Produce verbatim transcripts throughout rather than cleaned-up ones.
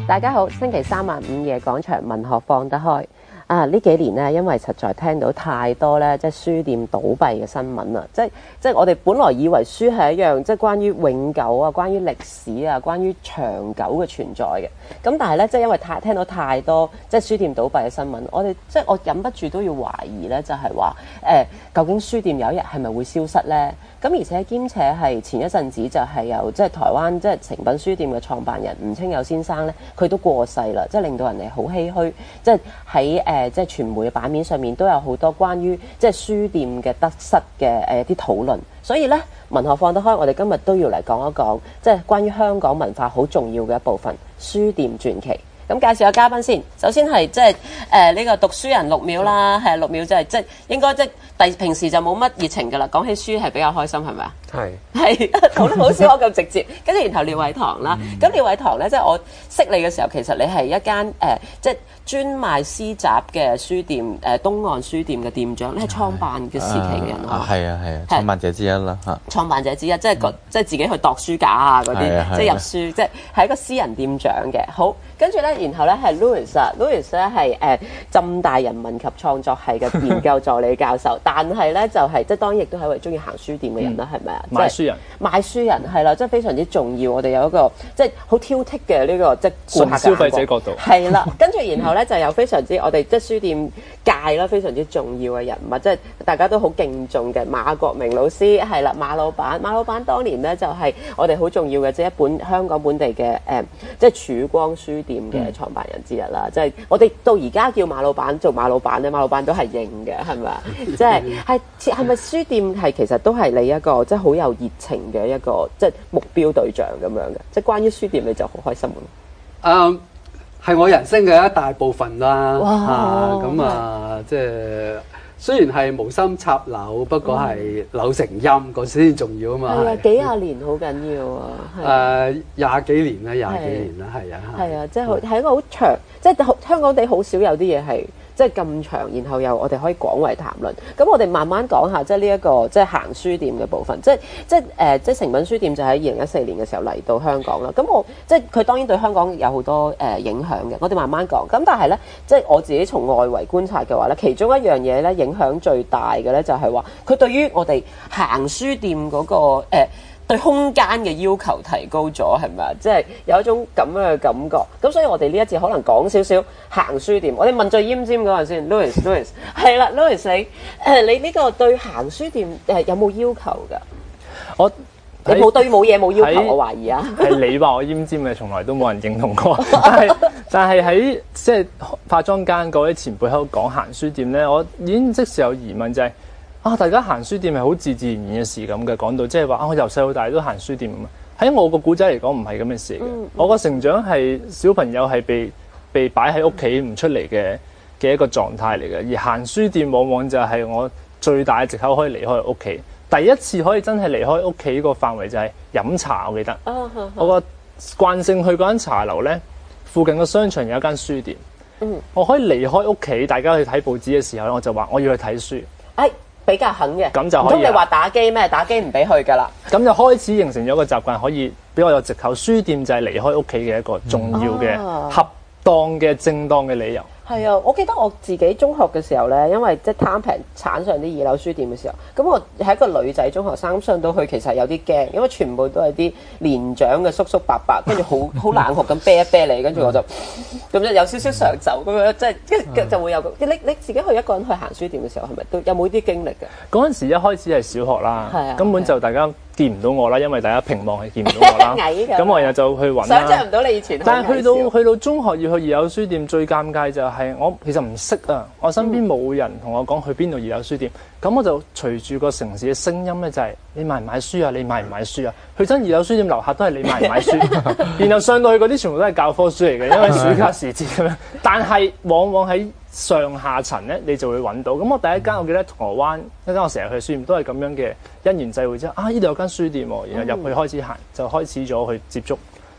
大家好，星期三晚午夜廣場文學放得開啊！呢幾年咧，因為實在聽到太多咧，即係書店倒閉嘅新聞啦。即係即係我哋本來以為書係一樣，即係關於永久啊、關於歷史啊、關於長久嘅存在嘅。咁但係咧，即係因為太聽到太多即係書店倒閉嘅新聞，我哋即係我忍不住都要懷疑咧，就係話誒，究竟書店有一日係咪會消失咧？咁而且兼且係前一陣子就係由即係台灣即係誠品書店嘅創辦人吳清友先生咧，佢都過世啦，即係令到人哋好唏噓。即係喺誒即係傳媒嘅版面上面都有好多關於即係書店嘅得失嘅誒啲討論。所以咧，文學放得開，我哋今日都要嚟講一講，即係關於香港文化好重要嘅一部分——書店傳奇。咁介紹下嘉賓先，首先係即係誒呢個讀書人陸淼啦，係陸淼就係即係應該即係第平時就冇乜熱情㗎啦，講起書係比較開心係咪啊？係係講得好少我咁直接，跟住然後廖偉棠啦，咁廖偉棠咧即係我識你嘅時候，其實你係一間誒、呃、即係專賣詩集嘅書店誒、呃、東岸書店嘅店長，你係創辦嘅時期嘅人啊， 係啊係啊，創辦者之一啦嚇。創辦者之一，即係個即係自己去度書架啊嗰啲，即係入書，即係係一個私人店長嘅。好，跟住咧，然後咧係 Louis 啊 ，Louis 咧係誒浸大人文及創作系嘅研究助理教授，但係咧就係、是、即係當然亦都係一位中意行書店嘅人啦，係咪啊？ 買書人， 買書人係啦，即係非常之重要。我哋有一個即係好挑剔嘅呢個即係顧客消費者角度係啦。跟住然後咧就有非常之我哋即係書店界啦，非常之重要嘅人物，即係大家都好敬重嘅馬國明老師係啦，馬老闆。馬老闆當年咧就係我哋好重要嘅即係一本香港本地嘅誒，即係曙光書店嘅創辦人之一啦。即係我哋到而家叫馬老闆做馬老闆咧，馬老闆都係認嘅，係咪啊？即係係係咪書店係其實都係你一個即係好有熱情嘅一個即係目標對象咁樣嘅？即係關於書店你就好開心咯。 嗯，係我人生嘅一大部分啦。 哇！ 咁啊，即係雖然係無心插柳，不過係柳成蔭嗰先重要啊嘛。 係啊，幾廿年好緊要啊。 誒，廿幾年啦，廿幾年啦，係啊。 係啊，即係係一個好長，即係香港地好少有啲嘢係。即係咁長，然後又我哋可以廣為談論。咁我哋慢慢講下，即係呢一個即係行書店嘅部分。即係即係誒、呃，即係誠品書店就喺二零一四年嘅時候嚟到香港啦。咁我即係佢當然對香港有好多誒、呃、影響嘅。我哋慢慢講。咁但係咧，即係我自己從外圍觀察嘅話咧，其中一樣嘢咧影響最大嘅咧就係話，佢對於我哋行書店嗰、那個、呃對空間嘅要求提高咗，係咪啊？即係有一種咁樣嘅感覺。咁所以我哋呢一節可能講少少行書店。我哋問最奄尖嗰陣先 ，Louis Louis 係啦 ，Louis 你誒、呃、你呢個對行書店誒有冇要求㗎？ 我你冇對冇嘢冇要求，我懷疑啊。 係你話我奄尖嘅，從來都冇人認同過。但係但係喺即係化妝間嗰位前輩喺度講行書店咧，我已經即時有疑問就係、是。啊！大家行書店係好自自然然嘅事咁嘅，講到即係話啊，我由細到大都行書店咁啊。喺我個古仔嚟講，唔係咁嘅事嘅。嗯嗯、我個成長係小朋友係被被擺喺屋企唔出嚟嘅嘅一個狀態嚟嘅，而行書店往往就係我最大嘅藉口可以離開屋企。第一次可以真係離開屋企個範圍就係飲茶，我記得。哦嗯、我個慣性去嗰間茶樓咧，附近個商場有一間書店。嗯、我可以離開屋企，大家去睇報紙嘅時候咧，我就話我要去睇書。 哎比較狠嘅， 咁就可以。唔通你話打機咩？打機唔俾去㗎啦。 咁就開始形成咗個習慣，可以俾我有藉口。書店就係離開屋企嘅一個重要嘅、嗯、恰當嘅正當嘅理由。 係啊，我記得我自己中學嘅時候咧，因為即係貪平鏟上啲二樓書店嘅時候，咁我係一個女仔中學生，上到去其實有啲驚，因為全部都係啲年長嘅叔叔伯伯，跟住好好冷酷咁啤一啤你，跟住我就咁就有少少上走咁樣，即係跟住就會有個你你自己去一個人去行書店嘅時候，係咪都有冇啲經歷嘅？ 嗰陣時一開始係小學啦， 啊、 根本就大家見唔到我啦，因為大家屏幕係見唔到我啦。咁我然後就去揾啦。 想像唔到你以前。 但係去到去到中學要去二樓書店，最尷尬就係我其實唔識啊，我身邊冇人同我講去邊度二樓書店。咁、嗯、我就隨住個城市嘅聲音咧，就係、是、你買唔買書啊？你買唔買書啊？去親二樓書店樓下都係你買唔買書。然後上到去嗰啲全部都係教科書嚟嘅，因為暑假時節咁樣。但係往往喺上下層咧，你就會揾到。咁我第一間我記得銅鑼灣一間我成日去嘅書店，都係咁樣嘅因緣際會之後，啊呢度有間書店喎，然後入去開始行，就開始咗去接觸，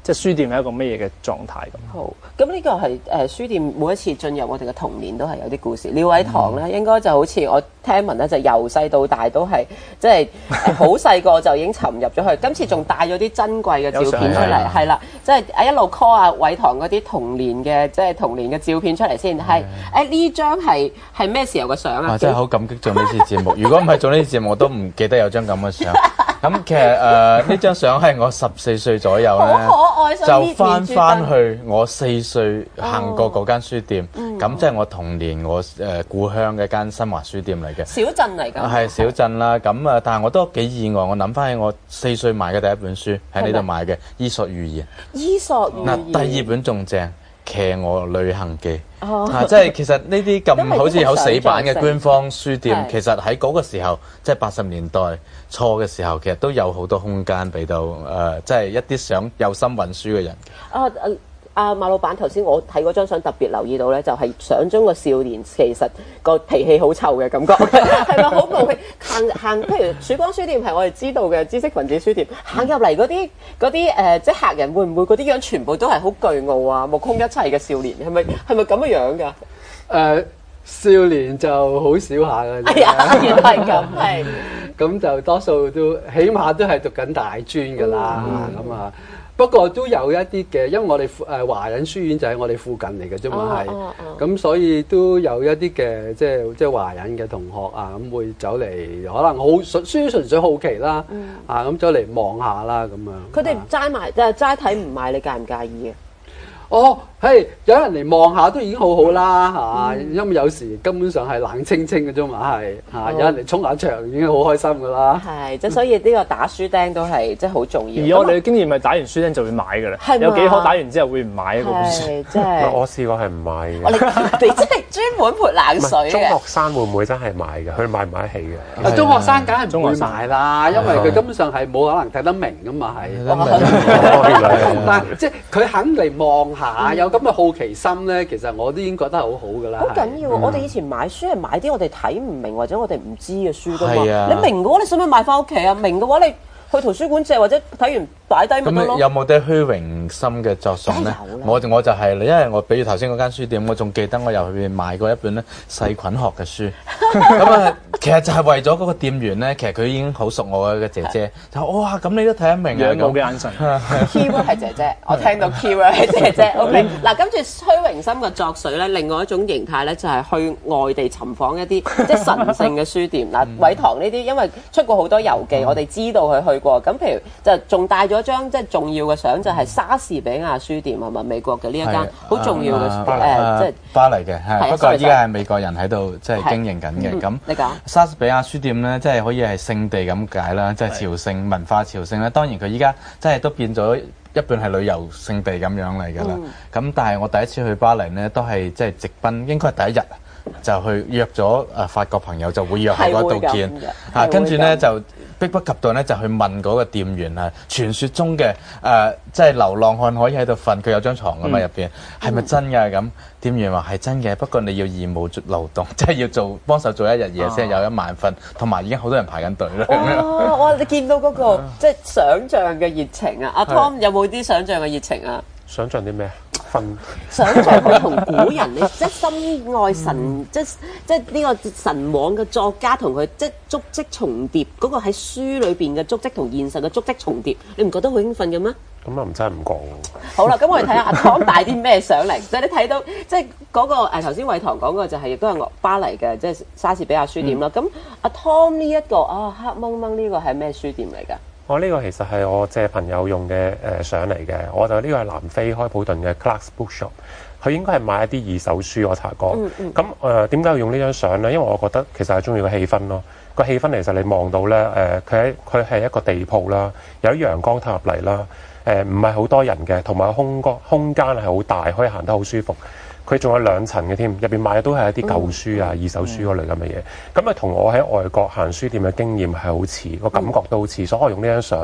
即係書店係一個咩嘢嘅狀態咁。 好，咁呢個係誒書店每一次進入我哋嘅童年都係有啲故事。廖偉棠咧，應該就好似我聽聞咧，就由細到大都係即係好細個就已經沉入咗去。今次仲帶咗啲珍貴嘅照片出嚟，係啦，即係一路 call 阿偉棠嗰啲童年嘅即係童年嘅照片出嚟先。係誒呢張係係咩時候嘅相啊？ 哇！真係好感激做呢次節目。如果唔係做呢次節目，我都唔記得有張咁嘅相。咁其實誒呢張相係我十四歲左右咧， 好可愛， 就翻翻去我四歲行過嗰間書店。咁即係我童年我誒故鄉嘅一間新華書店嚟嘅。 小鎮嚟㗎。係小鎮啦。咁啊，但係我都幾意外。我諗翻起我四歲買嘅第一本書喺呢度買嘅《伊索寓言》。伊索寓言。 嗱，第二本仲正。騎鵝旅行記，哦、啊，即係其實呢啲咁好似有死板嘅官方書店，其實喺嗰個時候，即係八十年代初嘅時候，其實都有好多空間俾到誒，即、呃、係、就是、一啲想有心揾書嘅人。啊阿馬老闆頭先我睇嗰張相特別留意到咧，就係、是、相中個少年其實個脾氣好臭嘅感覺，係咪好暴氣？行行，譬如曙光書店係我哋知道嘅知識分子書店，行入嚟嗰啲嗰啲誒，即係客人會唔會嗰啲樣全部都係好巨傲啊、目空一切嘅少年？係咪係咪咁嘅樣㗎？誒、 呃，少年就好少下嘅。 係啊，原來係咁，係。 咁就多數都起碼都係讀緊大專㗎啦，咁啊、嗯。不過都有一啲嘅，因為我哋誒華人書院就喺我哋附近嚟嘅啫嘛，係，咁所以都有一啲嘅即係即係華人嘅同學啊，咁會走嚟，可能好純書純粹好奇啦，嗯、啊咁走嚟望下啦咁樣。 佢哋齋買即係齋睇唔買，你介唔介意嘅？ 哦，係有人嚟望下都已經好好啦嚇，嗯、因為有時根本上係冷清清嘅啫嘛，係嚇，哦、有人嚟衝下場已經好開心噶啦。係， 即係所以呢個打書釘都係即係好重要。 而我哋嘅經驗係打完書釘就會買㗎啦，有幾可打完之後會唔買嗰本書？ 即係我試過係唔買嘅。 你真係專門潑冷水嘅。 中學生會唔會真係買嘅？佢買唔買得起嘅？ 中學生梗係唔會買啦，因為佢根本上係冇可能睇得明㗎嘛，係。但係即係佢肯嚟望下，有咁嘅好奇心咧，其實我都已經覺得好好㗎啦。 好緊要，我哋以前買書係買啲我哋睇唔明或者我哋唔知嘅書㗎嘛。你明嘅話，你使唔使買翻屋企啊？明嘅話，你去圖書館借或者睇完擺低咪得咯。 咁有冇啲虛榮心嘅作祟咧？我我就係、是，因為我比如頭先嗰間書店，我仲記得我又去買過一本咧細菌學嘅書。咁啊，其實就係為咗嗰個店員咧，其實佢已經好熟我嘅姐姐，就哇咁你都睇得明啊？ 仰慕嘅眼神。 Keyword 係姐姐，我聽到 keyword 係姐姐。OK，嗱，跟住虛榮心嘅作祟咧，另外一種形態咧就係去外地尋訪一啲即係神聖嘅書店。嗱，偉棠呢啲因為出過好多遊記，我哋知道佢去過。咁譬如就仲帶咗張即係重要嘅相，就係莎士比亞書店係咪美國嘅呢一間好重要嘅誒，即係巴黎嘅，係不過依家係美國人喺度即係經營緊嘅。咁你講莎士比亞書店咧，即係可以係聖地咁解啦，即係朝聖文化朝聖咧。當然佢依家即係都變咗一半係旅遊勝地咁樣嚟㗎啦。咁但係我第一次去巴黎咧，都係即係直奔，應該係第一日就去約咗誒法國朋友，就會約喺嗰度見嚇，跟住咧就迫不及待咧就去問嗰個店員啊，傳說中嘅誒即係流浪漢可以喺度瞓，佢有張床㗎嘛入邊，係咪真㗎？咁店員話係真嘅，不過你要義務勞動，即係要做幫手做一日嘢先有一晚瞓，同埋已經好多人排緊隊啦。 哇！哇！你見到嗰個即係想像嘅熱情啊！阿 Tom 有冇啲想像嘅熱情啊？ 想像啲咩？瞓。 想像佢同古人，你即係深愛神，即係即係呢個神往嘅作家同佢即係足跡重疊，嗰個喺書裏邊嘅足跡同現實嘅足跡重疊，你唔覺得好興奮嘅咩？ 咁啊，唔真係唔講。 好啦，咁我哋睇下阿 Tom 帶啲咩上嚟，即係你睇到即係嗰個誒頭先偉棠講嘅就係亦都係巴黎嘅即係莎士比亞書店啦。咁阿 Tom 呢一個啊黑掹掹呢個係咩書店嚟㗎？ 我呢個其實係我借朋友用嘅誒相嚟嘅，我就呢個係南非開普敦嘅 Clark's Bookshop， 佢應該係買一啲二手書，我查過。咁誒點解要用呢張相咧？因為我覺得其實係中意個氣氛咯。個氣氛其實你望到咧誒，佢喺佢係一個地鋪啦，有啲陽光透入嚟啦，誒唔係好多人嘅，同埋空間空間係好大，可以行得好舒服。佢仲有兩層嘅添，入邊買嘅都係一啲舊書啊、嗯、二手書嗰類咁嘅嘢。咁啊，同我喺外國行書店嘅經驗係好似，個感覺都好似，所以我用呢張相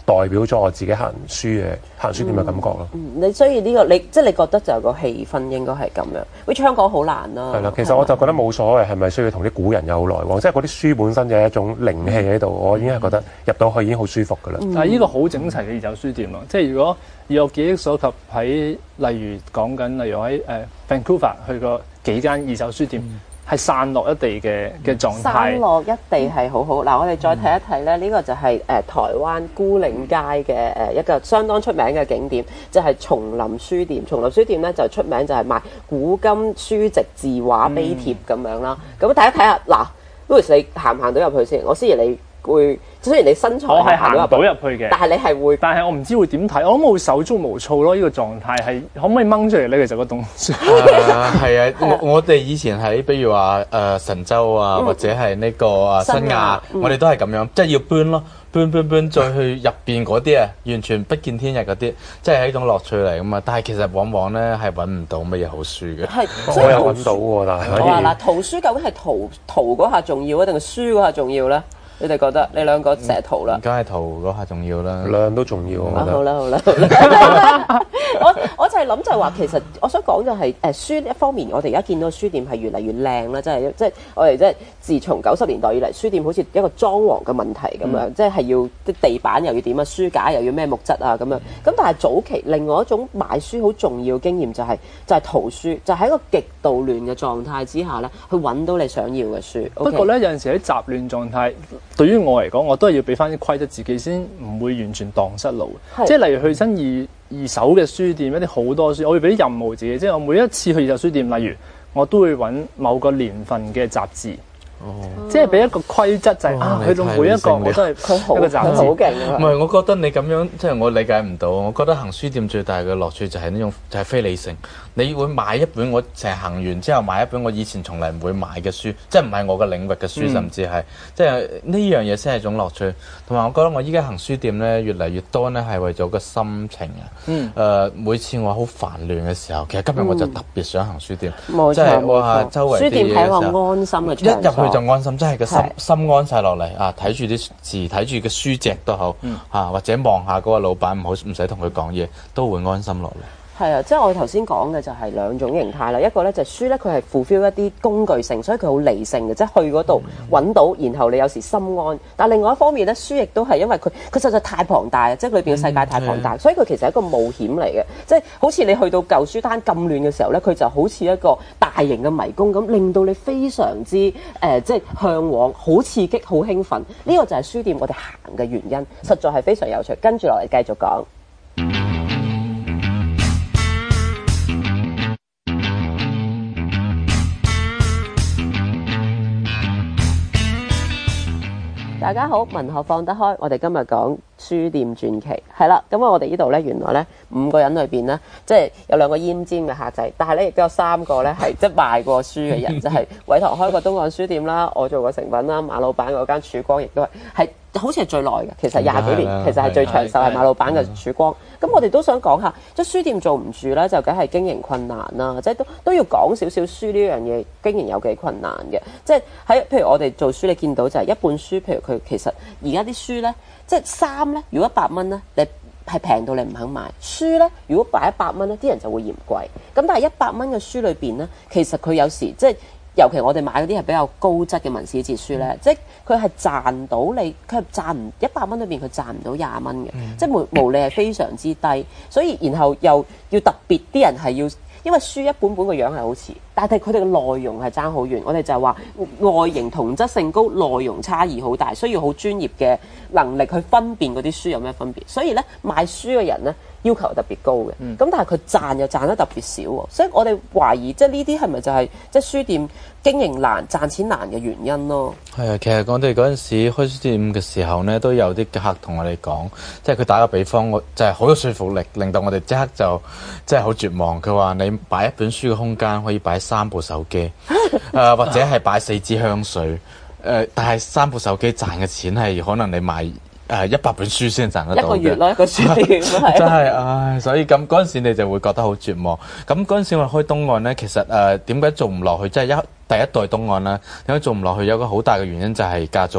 代表咗我自己行書嘅行書店嘅感覺咯。 嗯，你所以呢、這個你即係你覺得就有個氣氛應該係咁樣，which香港好難啦。 係啦，其實我就覺得冇所謂，係咪需要同啲古人有來往？即係嗰啲書本身就係一種靈氣喺度，我已經係覺得入到去已經好舒服㗎啦。 但係呢個好整齊嘅二手書店咯，即係如果以我記憶所及喺例如講緊，例如喺誒、呃、Vancouver 去過幾間二手書店。嗯係散落一地嘅嘅狀態， 散落一地係好好。嗱、嗯，我哋再睇一睇咧，呢、這個就係、是、誒、呃、台灣牯嶺街嘅誒、呃、一個相當出名嘅景點，就係、是、叢林書店。叢林書店咧就出名就係賣古今書籍、字畫、碑帖咁樣啦。咁睇一睇下，嗱 Louis 你行唔行到入去先？我思怡你會，雖然你身材我係行到入去嘅， 但係你係會， 但係我唔知會點睇，我諗我會手足無措咯。呢、這個狀態係可唔可以掹出嚟咧？其實個動書係啊，我我哋以前喺比如話誒、呃、神州啊，嗯、或者係呢個啊新亞，嗯、我哋都係咁樣，即係要搬咯，搬搬搬再去入邊嗰啲啊，完全不見天日嗰啲，即係一種樂趣嚟噶嘛。但係其實往往咧係揾唔到乜嘢好書嘅。係， 我又揾到喎，但係我話嗱，圖書究竟係圖圖嗰下重要啊，定係書嗰下重要咧？你哋覺得你兩個成日圖啦， 梗係圖嗰下重要啦， 量都重要。 啊、好啦好啦，好啦我我就係諗就係話，其實我想講就係、是、誒、呃、書一方面，我哋而家見到書店係越嚟越靚啦，即係即係我哋即係自從九十年代以嚟，書店好似一個裝潢嘅問題咁樣，嗯、即係要啲地板又要點啊，書架又要咩木質啊咁樣。咁但係早期另外一種買書好重要經驗就係、是、就係、是、圖書，就喺、是、一個極度亂嘅狀態之下咧，去揾到你想要嘅書。 不過咧有陣時喺雜亂狀態。對於我嚟講，我都係要俾翻啲規則自己，先唔會完全蕩失路。是即係例如去親二二手嘅書店，一啲好多書，我會俾啲任務自己。即係我每一次去二手書店，例如我都會揾某個年份嘅雜誌。哦，即係俾一個規則就係、是哦、啊，去到每一個我都係佢好一個雜誌， 好勁啊！ 唔係，我覺得你咁樣即係我理解唔到。我覺得行書店最大嘅樂趣就係呢種就係、是、非理性。你會買一本我成日行完之後買一本我以前從來唔會買嘅書，即係唔係我嘅領域嘅書，嗯、甚至係即係呢樣嘢先係一種樂趣。同埋我覺得我依家行書店咧越嚟越多咧係為咗個心情啊。嗯。誒、呃，每次我好煩亂嘅時候，其實今日我就特別想行書店。 冇錯， 即係哇，周圍書店係一個安心嘅場所。 一入去就安心，真係個心心安晒落嚟啊！睇住啲字，睇住個書籍都好，嗯、啊或者望下嗰個老闆，唔好唔使同佢講嘢，都會安心落嚟。 係啊，即係我頭先講嘅就係兩種形態啦。一個咧就係書咧，佢係 fulfill 一啲工具性，所以佢好理性嘅，即係去嗰度揾到，然後你有時心安。但係另外一方面咧，書亦都係因為佢佢實在太龐大啊，即係裏邊嘅世界太龐大，嗯、所以佢其實係一個冒險嚟嘅。即係好似你去到舊書攤咁亂嘅時候咧，佢就好似一個大型嘅迷宮咁，令到你非常之誒、呃、即係嚮往，好刺激，好興奮。呢、這個就係書店我哋行嘅原因，實在係非常有趣。跟住落嚟繼續講。大家好，文學放得開，我哋今日講書店傳奇，係啦。咁我哋呢度咧，原來咧五個人裏邊咧，即係有兩個奄尖嘅客仔，但係咧亦都有三個咧係即係賣過書嘅人，就係偉棠開過東岸書店啦，我做過成品啦，馬老闆嗰間曙光亦都係係。好似係最耐嘅，其實廿幾年，其實係最長壽係馬老闆嘅曙光。咁我哋都想講下，即係書店做唔住咧，就梗係經營困難啦。即係都都要講少少書呢樣嘢，經營有幾困難嘅。即係喺譬如我哋做書，你見到就係一本書，譬如佢其實而家啲書咧，即係衫咧，如果一百蚊咧，你係平到你唔肯買。書咧，如果擺一百蚊咧，啲人就會嫌貴。咁但係一百蚊嘅書裏邊咧，其實佢有時即係。尤其我哋買嗰啲係比較高質嘅文史哲書咧，嗯、即係佢係賺到你，佢係賺唔一百蚊裏邊佢賺唔到廿蚊嘅，嗯、即係毛毛利係非常之低，所以然後又要特別啲人係要，因為書一本本個樣係好似，但係佢哋嘅內容係爭好遠。我哋就係話外形同質性高，內容差異好大，需要好專業嘅能力去分辨嗰啲書有咩分別。所以咧賣書嘅人咧要求特別高嘅，咁、嗯、但係佢賺又賺得特別少喎。所以我哋懷疑即係呢啲係咪就係、是、即係書店經營難、賺錢難嘅原因咯？係啊，其實我哋嗰陣時開書店嘅時候咧，都有啲客同我哋講，即係佢打個比方，我就係好有說服力，令到我哋即刻就即係好絕望。佢話你擺一本書嘅空間可以擺三部手機，誒、呃、或者係擺四支香水，誒、呃、但係三部手機賺嘅錢係可能你賣誒一百本書先賺得到嘅，一個月咯，一個書店真係唉，所以咁嗰陣時你就會覺得好絕望。咁嗰陣時我開東岸咧，其實誒點解做唔落去？即係一第一代東岸啦，點解做唔落去？有個好大嘅原因就係加租。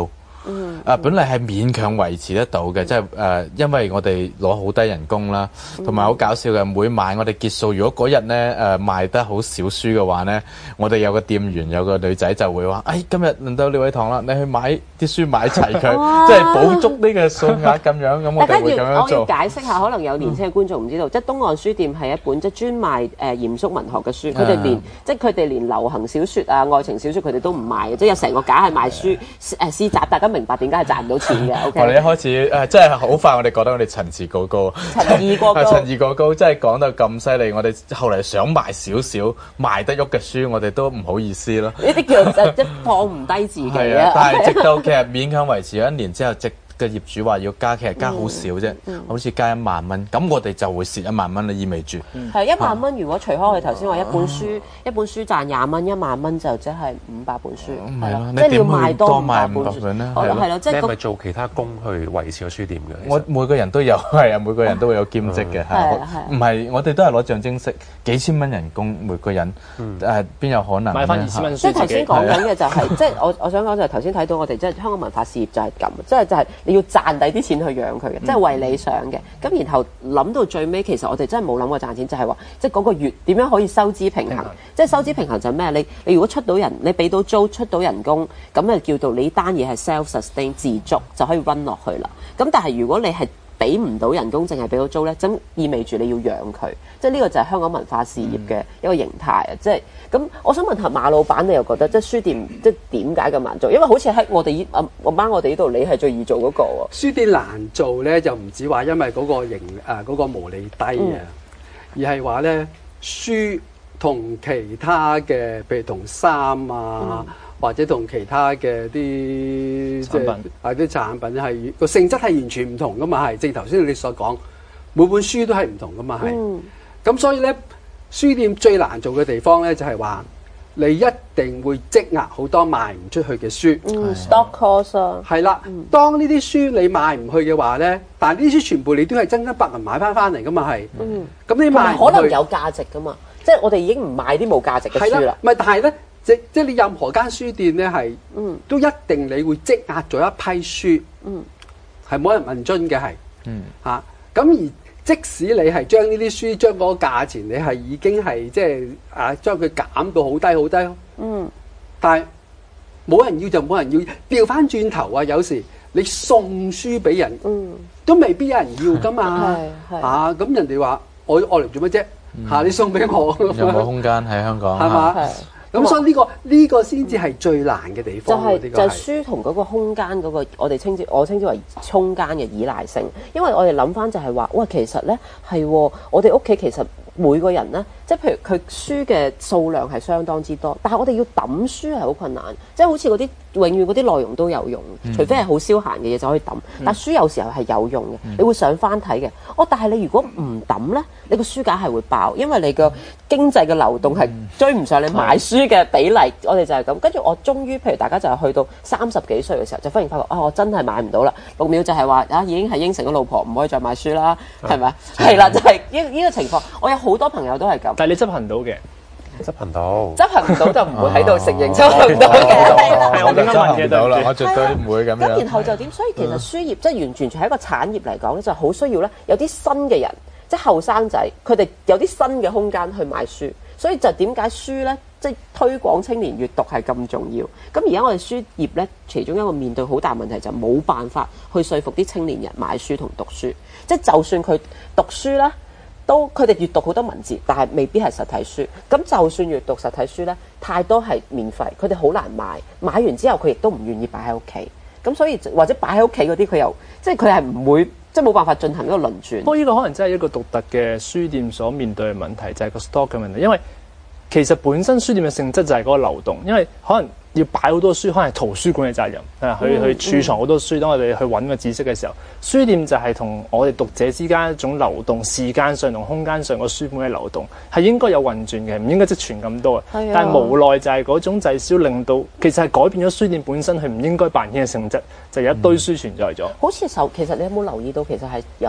嗯啊，本嚟係勉強維持得到嘅，即係誒，因為我哋攞好低人工啦，同埋好搞笑嘅，每晚我哋結數，如果嗰日咧誒賣得好少書嘅話咧，我哋有個店員有個女仔就會話：，誒、哎、今日輪到廖偉棠啦，你去買啲書買齊佢，即係補足呢個數額咁樣，咁我哋會咁樣做。 我要解釋下，可能有年輕嘅觀眾唔知道，嗯、即係東岸書店係一本即係專賣誒、呃、嚴肅文學嘅書，佢哋連、嗯、即係佢哋連流行小説啊、愛情小説佢哋都唔賣嘅，即係有成個架係賣書誒詩集，大家明白點解係賺唔到錢嘅。OK， 我哋一開始誒，即係好快，我哋覺得我哋層次過高， 層次過高， 層次過高，即係講到咁犀利，我哋後嚟想賣少少賣得喐嘅書，我哋都唔好意思咯。 呢啲叫即係放唔低自己啊！ 但係直到其實勉強維持咗一年之後，直嘅業主話要加，其實加好少啫，嗯嗯、好似加一萬蚊，咁我哋就會蝕一萬蚊啦，意味住。 係一萬蚊，如果除開我哋頭先話一本書，啊、一本書賺廿蚊，一萬蚊就即係五百本書，係咯，即係你要賣多五百本書咧，係咯，即係你係咪做其他工去維持個書店嘅？ 我每個人都有，係啊，每個人都會有兼職嘅，係唔係？我哋都係攞象徵式幾千蚊人工，每個人誒邊有可能買翻二千蚊書？ 即係頭先講緊嘅就係，即係我我想講就係頭先睇到我哋即係香港文化事業就係咁，即係就係你要賺底啲錢去養佢嘅，即係為理想嘅。咁然後諗到最尾，其實我哋真係冇諗過賺錢，就係話即係嗰個月點樣可以收支平衡？即係收支平衡就係咩？你你如果出到人，你俾到租出到人工，咁就叫做你單嘢係 self sustain 自足就可以 run 落去啦。咁但係如果你係俾唔到人工，淨係俾到租咧，咁意味住你要養佢，即係呢個就係香港文化事業嘅一個形態啊！嗯、即係咁，我想問下馬老闆，你又覺得即係書店即係點解咁難做？因為好似喺我哋依啊，我媽我哋呢度，你係最易做嗰個喎。 書店難做咧，就唔止話因為嗰個盈誒嗰個毛利低啊，嗯、而係話咧書同其他嘅，譬如同衫啊。嗯或者同其他嘅啲產品啊啲產品係個性質係完全唔同噶嘛，係正如頭先你所講，每本書都係唔同噶嘛，係。咁、嗯、所以咧，書店最難做嘅地方咧，就係話你一定會積壓好多賣唔出去嘅書。 嗯，stock cost 啊。 係啦，當呢啲書你賣唔去嘅話咧，但係呢啲書全部你都係真金白銀買翻翻嚟噶嘛，係。嗯。咁你賣可能有價值噶嘛？即係我哋已經唔賣啲冇價值嘅書啦。 唔係，但係咧。即即係你任何間書店咧，係、嗯、都一定你會積壓咗一批書，係冇、嗯、人問津嘅，係嚇。咁、嗯啊、而即使你係將呢啲書將嗰個價錢，你係已經係即係啊將佢減到好低好低，嗯，但係冇人要就冇人要，調翻轉頭啊！有時你送書俾人，嗯、都未必有人要噶嘛，嚇咁、啊、人哋話我我嚟做乜啫？嚇、嗯啊、你送俾我， 有冇空間喺香港？ 係嘛吧？咁所以呢、這個呢、這個先至係最難嘅地方。 就係、是、就係書同嗰個空間嗰、那個，我哋稱之我稱之為空間嘅依賴性。因為我哋諗翻就係話，哇，其實咧係我哋屋企其實每個人咧，即係譬如佢書嘅數量係相當之多，但係我哋要抌書係好困難。即係好似嗰啲永遠嗰啲內容都有用，嗯、除非係好消閒嘅嘢就可以抌。嗯、但係書有時候係有用嘅，嗯、你會想翻睇嘅。哦，但係你如果唔抌咧，你個書架係會爆，因為你個經濟嘅流動係追唔上你買書嘅比例。嗯、我哋就係咁。跟住我終於，譬如大家就係去到三十幾歲嘅時候，就忽然發覺啊、哦，我真係買唔到啦。六秒就係話啊，已經係應承咗老婆唔可以再買書啦，係咪？係啦，就係呢呢個情況。我有好多朋友都係咁。 但係你執行到嘅。 執行到， 執行唔到就唔會喺度承認執行唔到嘅。 係我執行唔到啦，我絕對唔會咁樣。 咁然後就點？所以其實書業即係完全係一個產業嚟講咧，就好需要咧有啲新嘅人，即係後生仔，佢哋有啲新嘅空間去買書。所以就點解書咧，即係推廣青年閱讀係咁重要？咁而家我哋書業咧，其中一個面對好大問題就冇辦法去說服啲青年人買書同讀書。即係就算佢讀書啦。都佢哋閱讀好多文字，但係未必係實體書。咁就算閱讀實體書呢，太多係免費，佢哋好難買。買完之後，佢亦都唔願意擺喺屋企。咁所以或者擺喺屋企嗰啲，佢又即係佢係唔會，即係冇辦法進行一個輪轉。 不過呢個可能真係一個獨特嘅書店所面對嘅問題，就係個 stock 嘅問題。因為其實本身書店嘅性質就係嗰個流動，因為可能要擺好多書，可能係圖書館嘅責任，啊、嗯，去去儲藏好多書，當我哋去揾個知識嘅時候，書店就係同我哋讀者之間一種流動，時間上同空間上個書本嘅流動係應該有運轉嘅，唔應該積存咁多嘅。但係無奈就係嗰種滯銷，令到其實係改變咗書店本身佢唔應該扮演嘅性質，就有一堆書存在咗、嗯。 好似受其實你有冇留意到，其實係由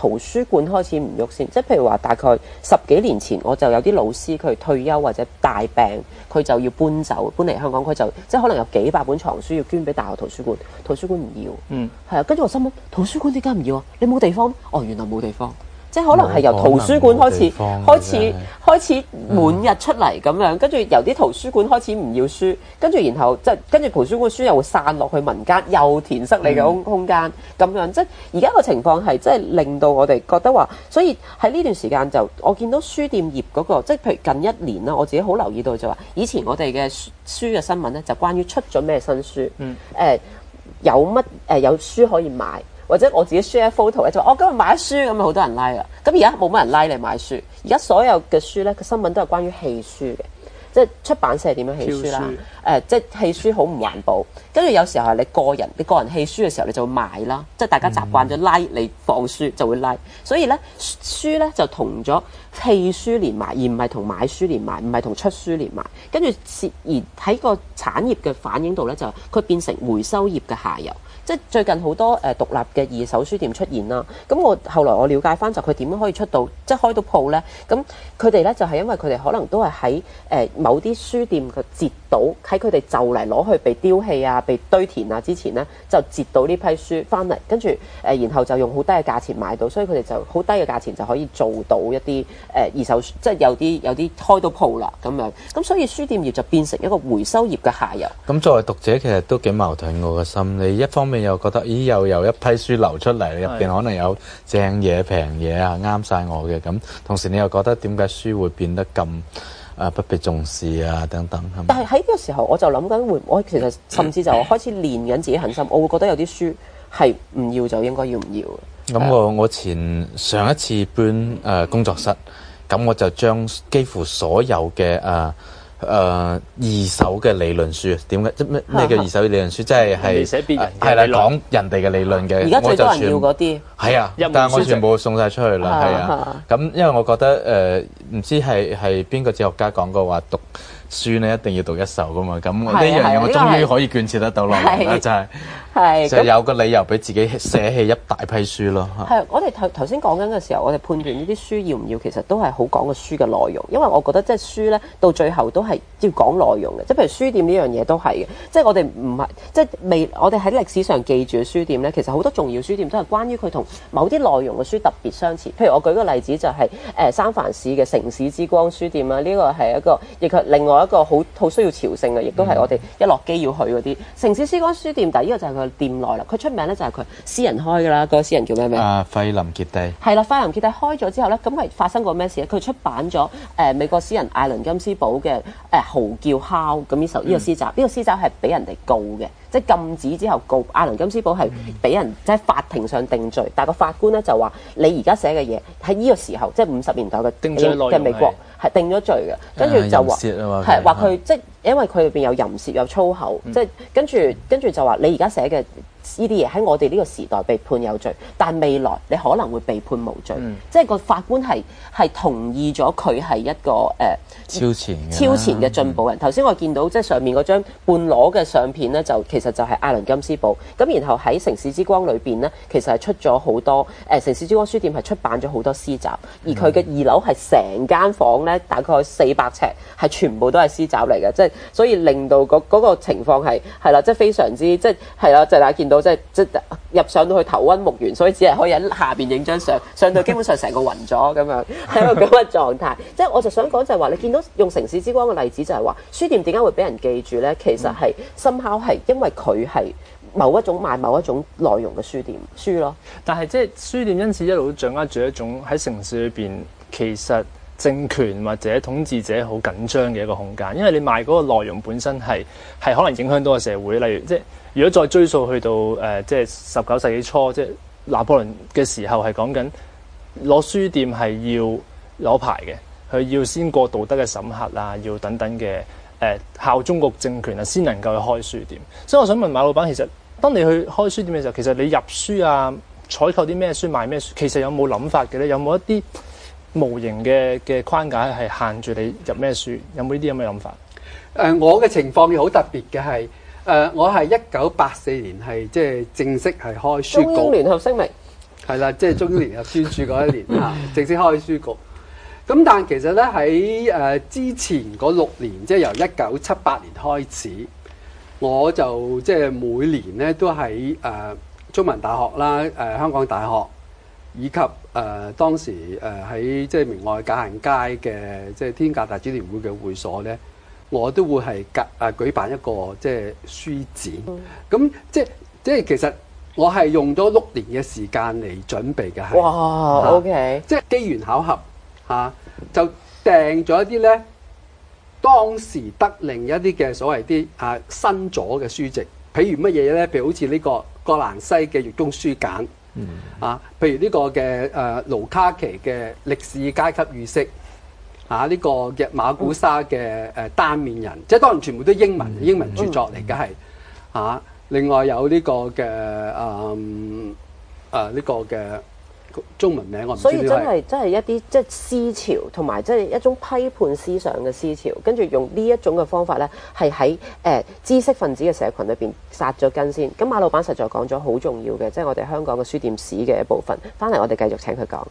圖書館開始唔喐先？即係譬如話，大概十幾年前我就有啲老師佢退休或者大病，佢就要搬走，搬嚟香港，佢就即係可能有幾百本藏書要捐俾大學圖書館，圖書館唔要。嗯，係啊，跟住我心諗圖書館點解唔要啊？你冇地方咩？哦，原來冇地方。即係可能係由圖書館開始開始開始滿日出嚟咁樣，跟住由啲圖書館開始唔要書，跟住然後即係跟住圖書館書又會散落去民間，又填塞你嘅空空間咁樣。即係而家個情況係即係令到我哋覺得話，所以喺呢段時間就我見到書店業嗰個，即係譬如近一年啦，我自己好留意到就話，以前我哋嘅書嘅新聞咧就關於出咗咩新書，嗯，誒有乜誒有書可以買。或者我自己 share photo 咧，就話我今日買咗書咁，好多人 like 啦。咁而家冇乜人 like 你買書，而家所有嘅書咧，個新聞都係關於棄書嘅，即係出版社點樣棄書啦。誒、呃，即係棄書好唔環保。跟住有時候係你個人，你個人棄書嘅時候，你就會賣啦。即係大家習慣咗 like 你放書就會 like，所以咧書咧就同咗棄書連埋，而唔係同買書連埋，唔係同出書連埋。跟住而喺個產業嘅反應度咧，就佢變成回收業嘅下游。即係最近好多誒、呃、獨立嘅二手書店出現啦，咁我後來我了解翻就佢點樣可以出到即係開到鋪咧？咁佢哋咧就係、是、因為佢哋可能都係喺誒某啲書店嘅截到喺佢哋就嚟攞去被丟棄啊、被堆填啊之前咧，就截到呢批書翻嚟，跟住誒然後就用好低嘅價錢買到，所以佢哋就好低嘅價錢就可以做到一啲誒、呃、二手即係有啲有啲開到鋪啦咁樣，咁所以書店業就變成一個回收業嘅下游。 咁作為讀者其實都幾矛盾我個心，你一方面又覺得咦又有一批書流出嚟，入邊可能有正嘢平嘢啊，啱晒我嘅，咁同時你又覺得點解書會變得咁啊不被重視啊等等。 但係喺呢個時候我就諗緊會，我其實甚至就開始練緊自己狠心，我會覺得有啲書係唔要就應該要唔要嘅。 咁我我前上一次搬誒、呃、工作室，咁我就將幾乎所有嘅誒。呃誒、呃、二手嘅理論書點解？即咩咩叫二手理論書？即係係寫別人係啦，講人哋嘅理論嘅。 而家最多人要嗰啲係啊，但係我全部送晒出去啦，係啊。咁因為我覺得誒，唔、呃、知係係邊個哲學家講過話讀書咧一定要讀一手噶嘛。咁呢樣嘢我終於可以貫徹得到落嚟啦，就係、是。係，就有個理由俾自己捨棄一大批書咯。 係，我哋頭頭先講緊嘅時候，我哋判斷呢啲書要唔要，其實都係好講個書嘅內容。因為我覺得即係書咧，到最後都係要講內容嘅。即係譬如書店呢樣嘢都係嘅。即係我哋唔係即係未，我哋喺歷史上記住嘅書店咧，其實好多重要書店都係關於佢同某啲內容嘅書特別相似。譬如我舉個例子就係、是、誒、呃、三藩市嘅城市之光書店啊，呢、這個係一個亦係另外一個好好需要朝聖嘅，亦都係我哋一落機要去嗰啲、嗯、城市之光書店。但係呢個就係佢店內啦，佢出名咧就係佢私人開㗎啦，嗰、那個私人叫咩名？ 啊，費林傑蒂。係啦，費林傑蒂開咗之後咧，咁係發生過咩事咧？佢出版咗誒、呃、美國詩人艾倫金斯堡嘅誒、呃、嚎叫敲咁呢首呢個詩集，呢、嗯、個詩集係俾人哋告嘅，即係禁止之後告艾倫金斯堡係俾人即係法庭上定罪，但係個法官咧就話你而家寫嘅嘢喺呢個時候即係五十年代嘅嘅美國係定咗罪嘅，跟住就話係話佢即係因為佢入邊有淫褻有粗口，嗯、即係跟住跟住就話你而家寫嘅呢啲嘢喺我哋呢個時代被判有罪，但未來你可能會被判無罪，嗯、即係個法官係係同意咗佢係一個誒、呃、 超前嘅超前嘅進步人。頭先、嗯、我見到即係上面嗰張半裸嘅相片咧，就其實就係艾倫金斯堡。咁然後喺城市之光裏邊咧，其實係出咗好多誒、呃、城市之光書店係出版咗好多詩集，而佢嘅二樓係成間房咧，大概四百尺，係全部都係詩集嚟嘅，即係所以令到嗰嗰個情況係係啦，即係非常之即係係啦，就係大家見到即係即係入上到去頭暈目眩，所以只係可以喺下邊影張相，上到基本上成個暈咗咁樣，係一個咁嘅狀態。即係我就想講就係話，你見到用城市之光嘅例子就係話，書店點解會俾人記住咧？其實係深刻係因為佢係某一種賣某一種內容嘅書店書咯。 但係即係書店因此一路都掌握住一種喺城市裏邊其實政權或者統治者好緊張嘅一個空間，因為你賣嗰個內容本身係係可能影響到個社會。例如即係如果再追溯去到誒、呃、即係十九世紀初，即係拿破崙嘅時候，係講緊攞書店係要攞牌嘅，佢要先過道德嘅審核啊，要等等嘅誒、呃、效忠國政權啊，先能夠去開書店。所以我想問馬老闆，其實當你去開書店嘅時候，其實你入書啊、採購啲咩書、賣咩書，其實有冇諗法嘅咧？有冇一啲無形嘅嘅框架係限住你入咩書？有冇呢啲咁嘅諗法？誒、 呃，我嘅情況好特別嘅係誒，我係一九八四年係即係正式係開書局。 中英聯合聲明係啦，即係中聯入專署嗰一年嚇，正式開書局。咁但其實咧喺誒之前嗰六年，即係由一九七八年開始，我就即係每年咧都喺誒、呃、中文大學啦、誒、呃、香港大學以及誒、呃、當時誒喺即係明愛界限街嘅即係天價大主年會嘅會所咧，我都會係舉誒舉辦一個即係書展。咁、嗯、即係即係其實我係用咗六年嘅時間嚟準備嘅係。 哇、啊、OK， 即係機緣巧合嚇、啊，就訂咗一啲咧當時得令一啲嘅所謂啲啊新咗嘅書籍，譬如乜嘢咧？譬如好似呢個葛蘭西嘅《獄中書簡》。嗯、啊，譬如呢個嘅誒盧卡奇嘅歷史階級意識，啊呢、這個嘅馬古沙嘅誒單面人，嗯、即係當然全部都英文、嗯、英文著作嚟嘅係，啊另外有呢個嘅誒誒呢個嘅中文名我唔知。所以真係真係一啲即係思潮同埋即係一種批判思想嘅思潮，跟住用呢一種嘅方法咧，係喺誒知識分子嘅社群裏邊殺咗根先。咁馬老闆實在講咗好重要嘅，即係我哋香港嘅書店史嘅一部分。翻嚟我哋繼續請佢講。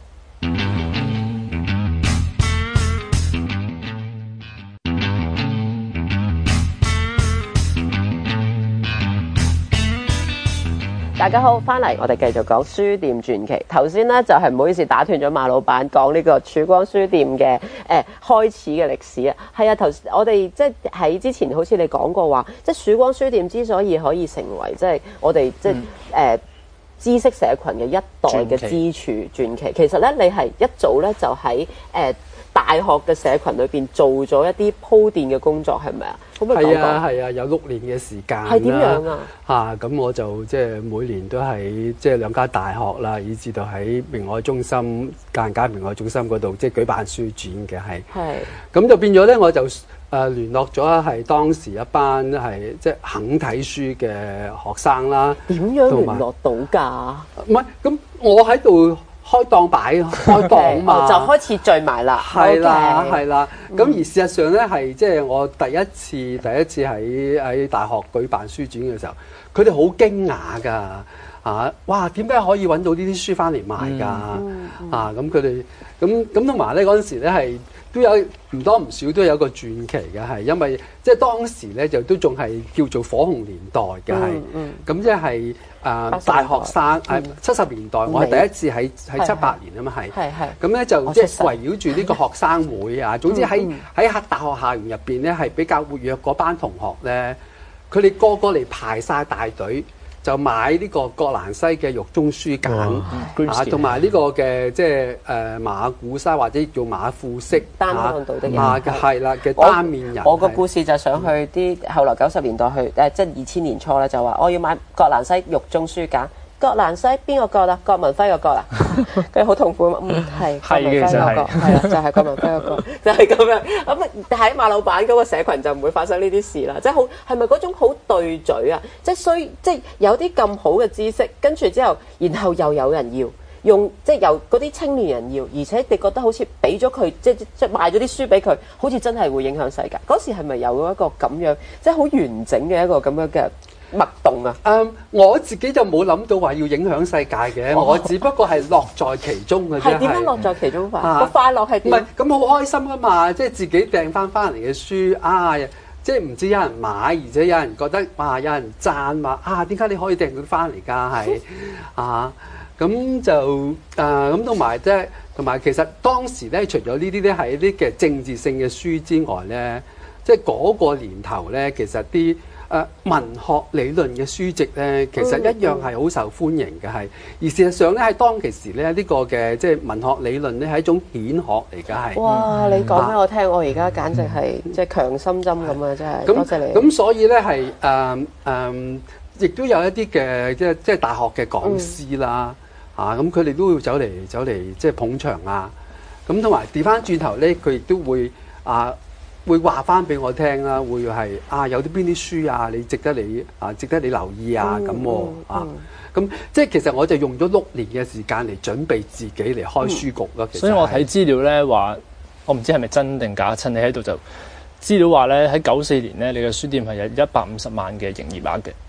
大家好，翻嚟我哋繼續講書店傳奇。頭先咧就係、是、唔好意思打斷咗馬老闆講呢個曙光書店嘅誒、呃、開始嘅歷史啊。係啊，頭我哋即係喺之前好似你講過話，即係曙光書店之所以可以成為即係我哋即係誒、嗯呃、知識社群嘅一代嘅支柱傳奇，其實咧你係一早咧就喺誒、呃、大學嘅社群裏邊做咗一啲鋪墊嘅工作，係咪啊？ 係啊係啊，有六年嘅時間啦。 係點樣啊？ 嚇咁、啊、我就即係每年都喺即係兩間大學啦，以至到喺明愛中心、界限街明愛中心嗰度即係舉辦書展嘅係。係。咁就變咗咧，我就誒、呃、聯絡咗係當時一班係即係肯睇書嘅學生啦。 點樣聯絡到㗎？ 唔係咁，我喺度開檔擺開檔嘛， okay, 就開始聚埋啦。 係啦，係啦。咁而事實上咧，係即係我第一次第一次喺喺大學舉辦書展嘅時候，佢哋好驚訝㗎。啊！哇！點解可以揾到呢啲書翻嚟賣㗎？嗯嗯、啊！咁佢哋咁咁同埋咧嗰陣時咧係都有唔多唔少都有個傳奇嘅係，因為即係當時咧就都仲係叫做火紅年代嘅係，咁即係誒大學生誒七十年代，我係第一次喺喺七八年啊嘛係，咁咧就即係圍繞住呢個學生會啊，總之喺喺大學校園入邊咧係比較活躍嗰班同學咧，佢哋個個嚟排晒大隊。就買呢個葛蘭西嘅獄中書簡、哦、啊，同埋呢個嘅即係誒馬古沙或者叫馬庫色單向道的人啊，係啦嘅單面人。 我個故事就想去啲、嗯、後來九十年代去誒，即係二千年初咧就話我要買葛蘭西獄中書簡。葛蘭西邊個葛啊？葛文輝個葛啊？佢好痛苦啊！嗯，係葛文輝個葛，係啦，就係葛文輝個葛，就係咁樣。咁喺馬老闆嗰個社群就唔會發生呢啲事啦。即係好係咪嗰種好對嘴啊？即係需即係有啲咁好嘅知識，跟住之後，然後又有人要用，即係由嗰啲青年人要，而且你覺得好似俾咗佢，即係即係賣咗啲書俾佢，好似真係會影響世界。嗰時係咪有一個咁樣，即係好完整嘅一個咁樣嘅脈動啊！誒、um, 我自己就冇諗到話要影響世界嘅，哦、我只不過係樂在其中嘅啫。係點樣樂在其中法？個、啊、快樂係點？唔係咁好開心噶嘛！即係自己訂翻翻嚟嘅書啊，即係唔止有人買，而且有人覺得哇，有人讚話啊，點解你可以訂到翻嚟㗎？係啊，咁就誒咁同埋即係同埋其實當時咧，除咗呢啲咧係一啲嘅政治性嘅書之外咧，即係嗰個年頭咧，其實啲誒文學理論嘅書籍咧，其實一樣係好受歡迎嘅，係。而事實上咧，喺當其時咧，呢個嘅即係文學理論咧係一種顯學嚟㗎，係。哇！你講俾我聽，我而家簡直係即係強心針咁啊！真係。多謝你。咁所以咧係誒誒，亦都有一啲嘅即係即係大學嘅講師啦，嚇咁佢哋都會走嚟走嚟即係捧場啊。咁同埋調翻轉頭咧，佢亦都會啊。會話翻俾我聽啦，會係啊有啲邊啲書啊，你值得你啊值得你留意啊咁喎啊，咁即係其實我就用咗六年嘅時間嚟準備自己嚟開書局咯。其實所以我睇資料咧話，我唔知係咪真定假，趁你喺度就資料話咧喺九四年咧，你嘅書店係有一百五十萬嘅營業額嘅。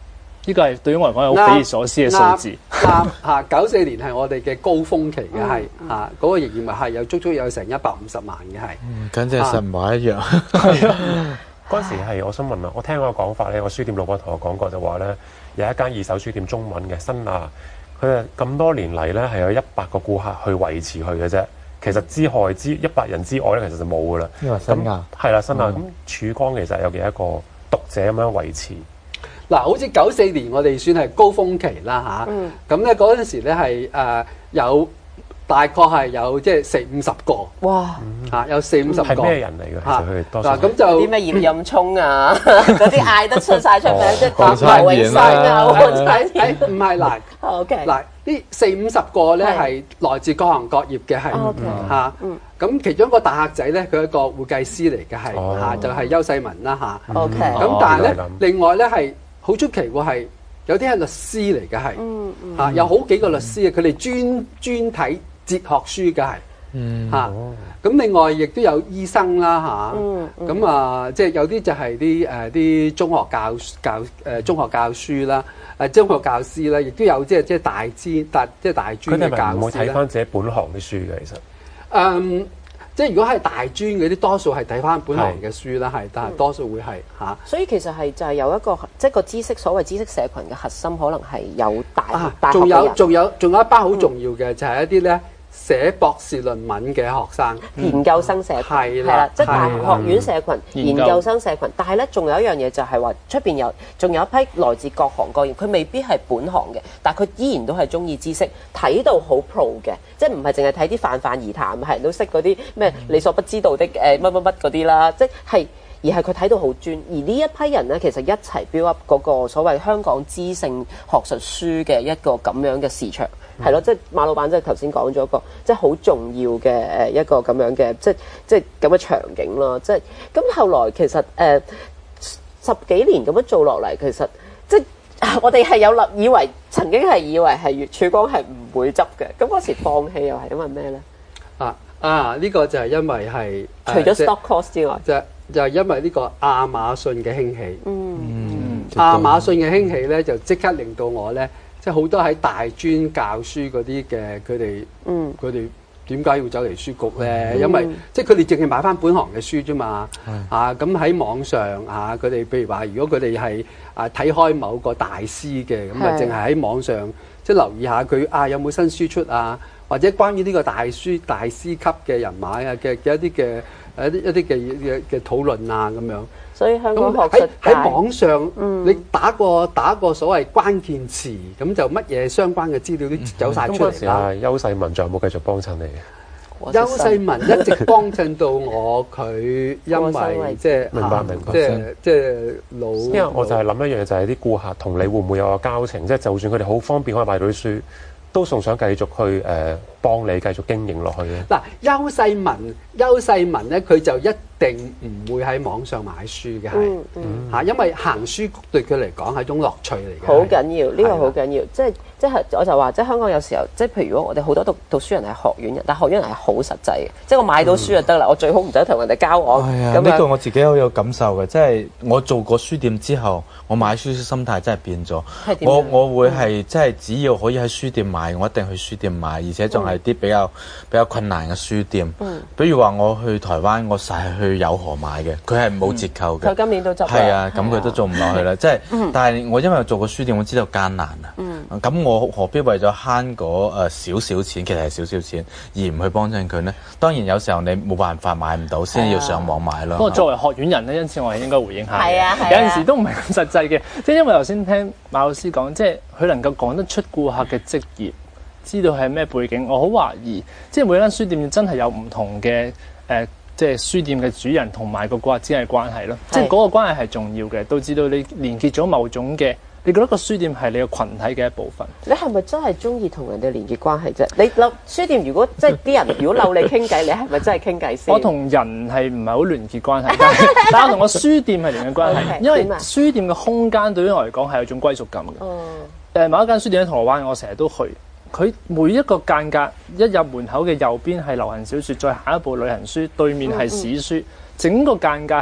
呢個係對於我嚟講係好匪夷所思嘅數字。 啱嚇，九四年係我哋嘅高峰期嘅係嚇，嗰個營業額係有足足有成一百五十萬嘅係。 嗯，簡直係神話一樣。 係啊， 嗰陣時係我想問啊，我聽個講法咧，個書店老闆同我講過就話咧，有一間二手書店中文嘅新亞，佢係咁多年嚟咧係有一百個顧客去維持佢嘅啫。其實之外之一百人之外咧，其實就冇噶啦。 因為新亞係啦，新亞咁曙光其實有幾多個讀者咁樣維持？ 嗱，好似九四年我哋算係高峰期啦吓，咁咧嗰陣時咧係誒有大概係有即係四五十個， 哇嚇有四五十個。 係咩人嚟嘅？其實佢哋多數嗱咁就啲咩葉蔭聰啊，嗰啲嗌得出晒出名，即係黃燦劉永生啊，黃燦誒唔係嗱 ，OK， 嗱呢四五十個咧係來自各行各業嘅係 OK 嚇，咁其中一個大客仔咧佢係一個會計師嚟嘅係嚇，就係邱世文啦嚇。 OK， 咁但係咧原來係咁另外咧係好出奇喎係。有啲係律師嚟嘅係， 嗯嗯嚇有好幾個律師嘅，佢哋專專睇哲學書嘅係， 嗯嚇咁另外亦都有醫生啦嗯嚇，咁啊即係有啲就係啲誒啲中學教教誒中學教書啦，誒中學教師啦，亦都有即係即係大專大即係大專佢哋嘅教咪唔會睇師啦。 翻自己本行啲書嘅，其實誒即係如果係大專嗰啲，多數係睇翻本行嘅書啦，係，但係多數會係嚇。 所以其實係就係有一個即係個知識，所謂知識社群嘅核心，可能係有大啊大學仲有嘅人仲有仲有一班好重要嘅，就係一啲咧寫博士論文嘅學生。 研究生社群係啦係啦，即係大學係啦學院社群、研研究究生社群。但係咧，仲有一樣嘢就係話出邊有，仲有一批來自各行各業，佢未必係本行嘅，但係佢依然都係中意知識，睇到好 pro 嘅，即係唔係淨係睇啲泛泛而談，係人都識嗰啲咩你所不知道的誒乜乜乜嗰啲啦，即係。而係佢睇到好專，而呢一批人咧，其實一齊 build up 嗰個所謂香港知性學術書嘅一個咁樣嘅市場，係咯、嗯，即係馬老闆即係頭先講咗一個即係好重要嘅誒一個咁樣嘅即係即係咁嘅場景咯，即係咁後來其實誒、呃、十幾年咁樣做落嚟，其實即係我哋係有立以為曾經係以為係曙光係唔會執嘅，咁嗰時放棄又係因為咩咧？ 啊啊！呢、這個就係因為係除咗 stock cost 之外， 就就係因為呢個亞馬遜嘅興起。 嗯嗯， 亞馬遜嘅興起咧，就即刻令到我咧，即係好多喺大專教書嗰啲嘅佢哋， 嗯， 佢哋點解要走嚟書局咧？因為即係佢哋淨係買翻本行嘅書啫嘛。啊，咁喺網上啊，佢哋譬如話，如果佢哋係啊睇開某個大師嘅，咁啊淨係喺網上即係留意下佢啊有冇新書出啊。或者關於呢個大書大師級嘅人馬啊嘅嘅一啲嘅一啲一啲嘅嘅嘅討論啊咁樣， 所以香港學咁術喺喺網上， 嗯、 你打個打個所謂關鍵詞，咁就乜嘢相關嘅資料都走晒出嚟啦。 邱世文仲有冇繼續幫襯你？ 邱世文一直幫襯到我，佢因為即係明白明白， 即係即係老。 因為我就係諗一樣嘢，就係啲顧客同你會唔會有個交情？即係就算佢哋好方便可以買到啲書。都仲想繼續去誒、呃、幫你繼續經營落去嘅。 嗱，邱世文，邱世文咧，佢就一定唔會喺網上買書嘅，係嚇、 嗯嗯， 因為行書局對佢嚟講係一種樂趣嚟嘅。 好緊要，呢、這個好緊要，即係即係我就話，即係香港有時候，即係譬如如果我哋好多讀讀書人係學院人，但係學院人係好實際嘅，即係我買到書就得啦，嗯、我最好唔使同人哋交往。 係啊，呢個我自己好有感受嘅，即係我做過書店之後，我買書嘅心態真係變咗。我我會係即係只要可以喺書店買，我一定去書店買，而且仲係啲比較、嗯、比較困難嘅書店。嗯、比如話我去台灣，我實係去友和買嘅，佢係冇折扣嘅。 佢、嗯、今年都執。 係啊，咁佢都做唔落去啦。即係，但係我因為做過書店，我知道艱難啊。咁、嗯、我何必為咗慳嗰誒少少錢，其實係少少錢，而唔去幫襯佢呢？當然有時候你冇辦法買唔到，先要上網買咯。 不過作為學院人咧，因此我係應該回應下嘅。 啊， 有陣時都唔係咁實際嘅，即係因為頭先聽馬老師講，即係佢能夠講得出顧客嘅職業，知道係咩背景。我好懷疑，即係每間書店真係有唔同嘅誒、呃，即係書店嘅主人同埋個顧客之間嘅關係咯。即係嗰個關係係重要嘅，導致到你連結咗某種嘅。你覺得個書店係你個群體嘅一部分？你係咪真係中意同人哋連結關係啫？你諗書店如果即係啲人如果溜你傾偈，你係咪真係傾偈先？我同人係唔係好連結關係，但係我同個書店係連結關係， okay，因為書店嘅空間對於我嚟講係有種歸屬感嘅。誒、嗯，某一間書店喺銅鑼灣，我成日都去。佢每一個間隔，一入門口嘅右邊係流行小説，再下一步旅行書，對面係史書，嗯嗯整個間隔係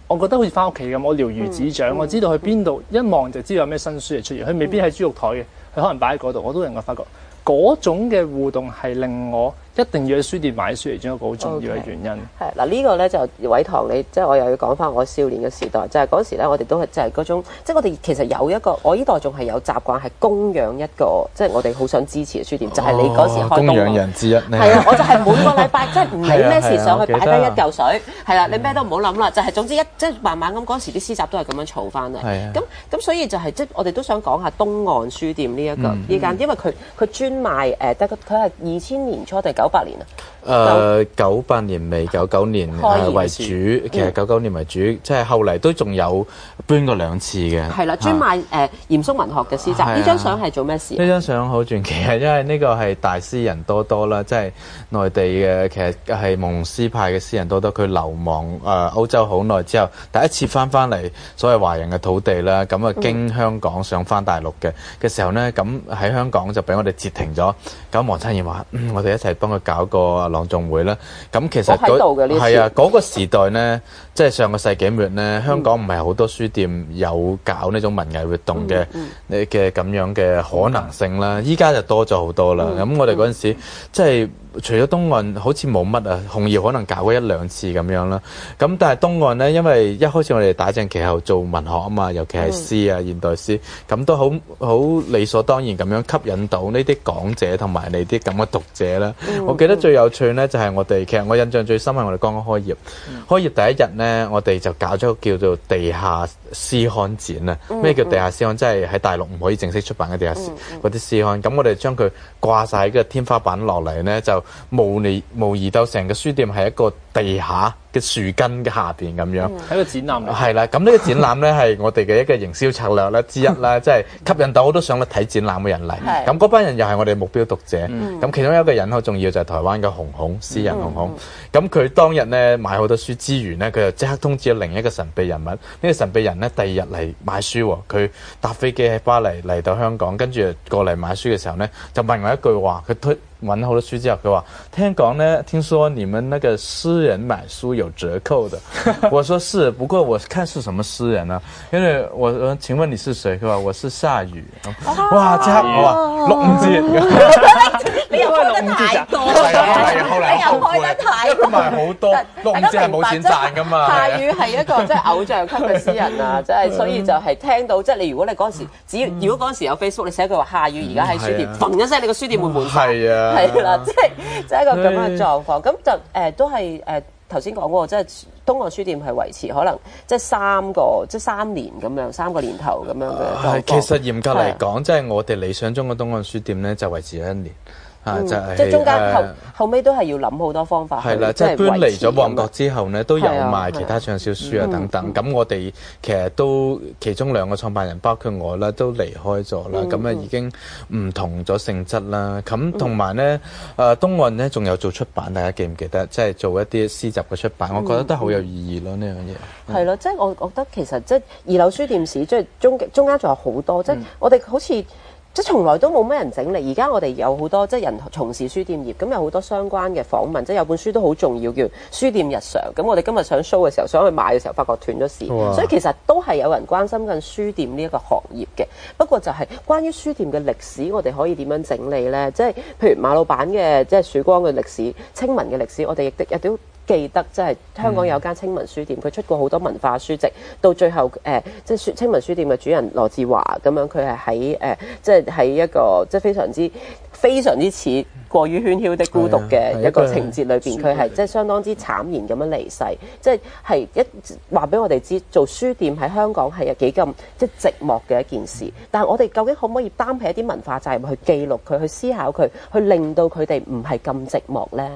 我覺得好似翻屋企咁，我了如指掌，嗯、我知道去邊度一望就知道有咩新書嚟出現。佢未必喺豬肉台嘅，佢可能擺喺嗰度，我都能夠發覺嗰種嘅互動係令我一定要喺書店買書嚟，中一個好重要嘅原因。 係嗱、okay. 呢個咧就偉棠你，即係我又要講翻我少年嘅時代，就係、是、嗰時咧我哋都係即係嗰種，即係我哋其實有一個，我呢代仲係有習慣係供養一個，即係我哋好想支持嘅書店，就係、是、你嗰時開供養人之一。係啊，我就係每個禮拜即係唔理咩事上去擺低一嚿水，係啦，你咩都唔好諗啦，就係、是、總之一即係慢慢咁嗰時啲詩集都係咁樣儲翻嚟。咁咁所以就係即係我哋都想講下東岸書店呢、這、一個呢、嗯、間，因為佢佢專賣誒，得佢係二千年初定九八年啊？ 誒九八年尾九九年誒為主，其實九九年為主，即係後嚟都仲有搬過兩次嘅。係啦， 專賣誒嚴肅文學嘅詩集。呢張相係做咩事？ 呢張相好傳奇啊，因為呢個係大詩人多多啦，即係內地嘅，其實係蒙詩派嘅詩人多多。佢流亡誒歐洲好耐之後，第一次翻翻嚟所謂華人嘅土地啦，咁啊經香港上翻大陸嘅嘅時候呢，咁喺香港就俾我哋截停咗。咁黃燦賢話：嗯，我哋一齊幫佢搞個朗誦會啦。咁其實嗰係啊，嗰個時代呢，即係上個世紀末呢，香港唔係好多書店有搞呢種文藝活動嘅嘅咁樣嘅可能性啦。依家就多咗好多啦。咁、嗯、我哋嗰陣時即係。除咗東岸好似冇乜啊，紅葉可能搞過一兩次咁樣啦。咁但係東岸呢，因為一開始我哋打正旗後做文學啊嘛，尤其係詩啊、現代詩，咁都好好理所當然咁樣吸引到呢啲講者同埋你啲咁嘅讀者啦。嗯、我記得最有趣呢，就係我哋，其實我印象最深係我哋剛剛開業，嗯、開業第一日呢，我哋就搞咗個叫做地下詩刊展啊。咩、嗯、叫地下詩刊？即係喺大陸唔可以正式出版嘅地下詩嗰啲詩刊。咁我哋將佢掛晒喺個天花板落嚟呢，就模擬模擬到成個書店係一個地下嘅樹根嘅下邊咁樣， 喺個展覽嚟。 係啦，咁呢個展覽咧係我哋嘅一個營銷策略咧之一啦，即係吸引到好多想嚟睇展覽嘅人嚟。咁嗰班人又係我哋目標讀者。咁、嗯、其中一個人好重要就係台灣嘅紅紅詩人紅紅。咁佢、嗯、當日咧買好多書之餘咧，佢就即刻通知咗另一個神秘人物。呢、呢個神秘人咧第二日嚟買書，佢搭飛機喺巴黎嚟到香港，跟住過嚟買書嘅時候咧，就問我一句話，佢推揾好多書之後，佢話聽講呢，聽說你們那個詩人買書有折扣的。我說是，不過我看是什麼詩人啊？因為我說請問你是誰？佢話我是夏雨。哇！即刻我話六五折， 你又開得太多，你又開得太多， 咁咪好多六五折係冇錢賺噶嘛？ 夏雨係一個即係偶像級嘅詩人啊，即係所以就係聽到即係你如果你嗰陣時，只要如果嗰陣時有 Facebook，你寫句話夏雨而家喺書店，嘣一聲你個書店會滿晒。 係啊。 係啦，即係即係一個咁樣嘅狀況，咁就誒、呃、都係誒頭先講過，即係東岸書店係維持可能即係三個即係三年咁樣，三個年頭咁樣嘅。係， 其實嚴格嚟講，即係的我哋理想中嘅東岸書店咧，就維持咗一年。啊！就係、 即係中間後、呃、後尾都係要諗好多方法。 係啦，即係搬離咗旺角之後呢，都有賣其他暢銷書啊等等。咁、嗯、我哋其實都其中兩個創辦人，包括我啦，都離開咗啦。咁啊、嗯、已經唔同咗性質啦。咁同埋呢，誒、呃、東岸呢仲有做出版，大家記唔記得？即係做一啲詩集嘅出版，我覺得都好有意義咯。呢樣嘢係咯， 即係我覺得其實即係二樓書店史，即係中中間仲有好多，即係我哋好似。即係從來都冇咩人整理，而家我哋有好多即係人從事書店業，咁有好多相關嘅訪問，即係有本書都好重要，叫《書店日常》。咁我哋今日想 show 嘅時候，想去買嘅時候，發覺斷咗市，哇所以其實都係有人關心緊書店呢一個行業嘅。不過就係關於書店嘅歷史，我哋可以點樣整理呢？即係譬如馬老闆嘅即係曙光嘅歷史、清文嘅歷史，我哋亦都亦都記得，即係香港有間清文書店，佢出過好多文化書籍，到最後誒、呃，即係清文書店嘅主人羅志華咁樣，佢係喺誒，即係喺一個即係非常之非常之似過於喧囂的孤獨嘅一個情節裏邊，佢係即係相當之慘然咁樣離世，即係係一話俾我哋知，做書店喺香港係有幾咁即係寂寞嘅一件事。但係我哋究竟可唔可以擔起一啲文化責任去記錄佢，去思考佢，去令到佢哋唔係咁寂寞咧？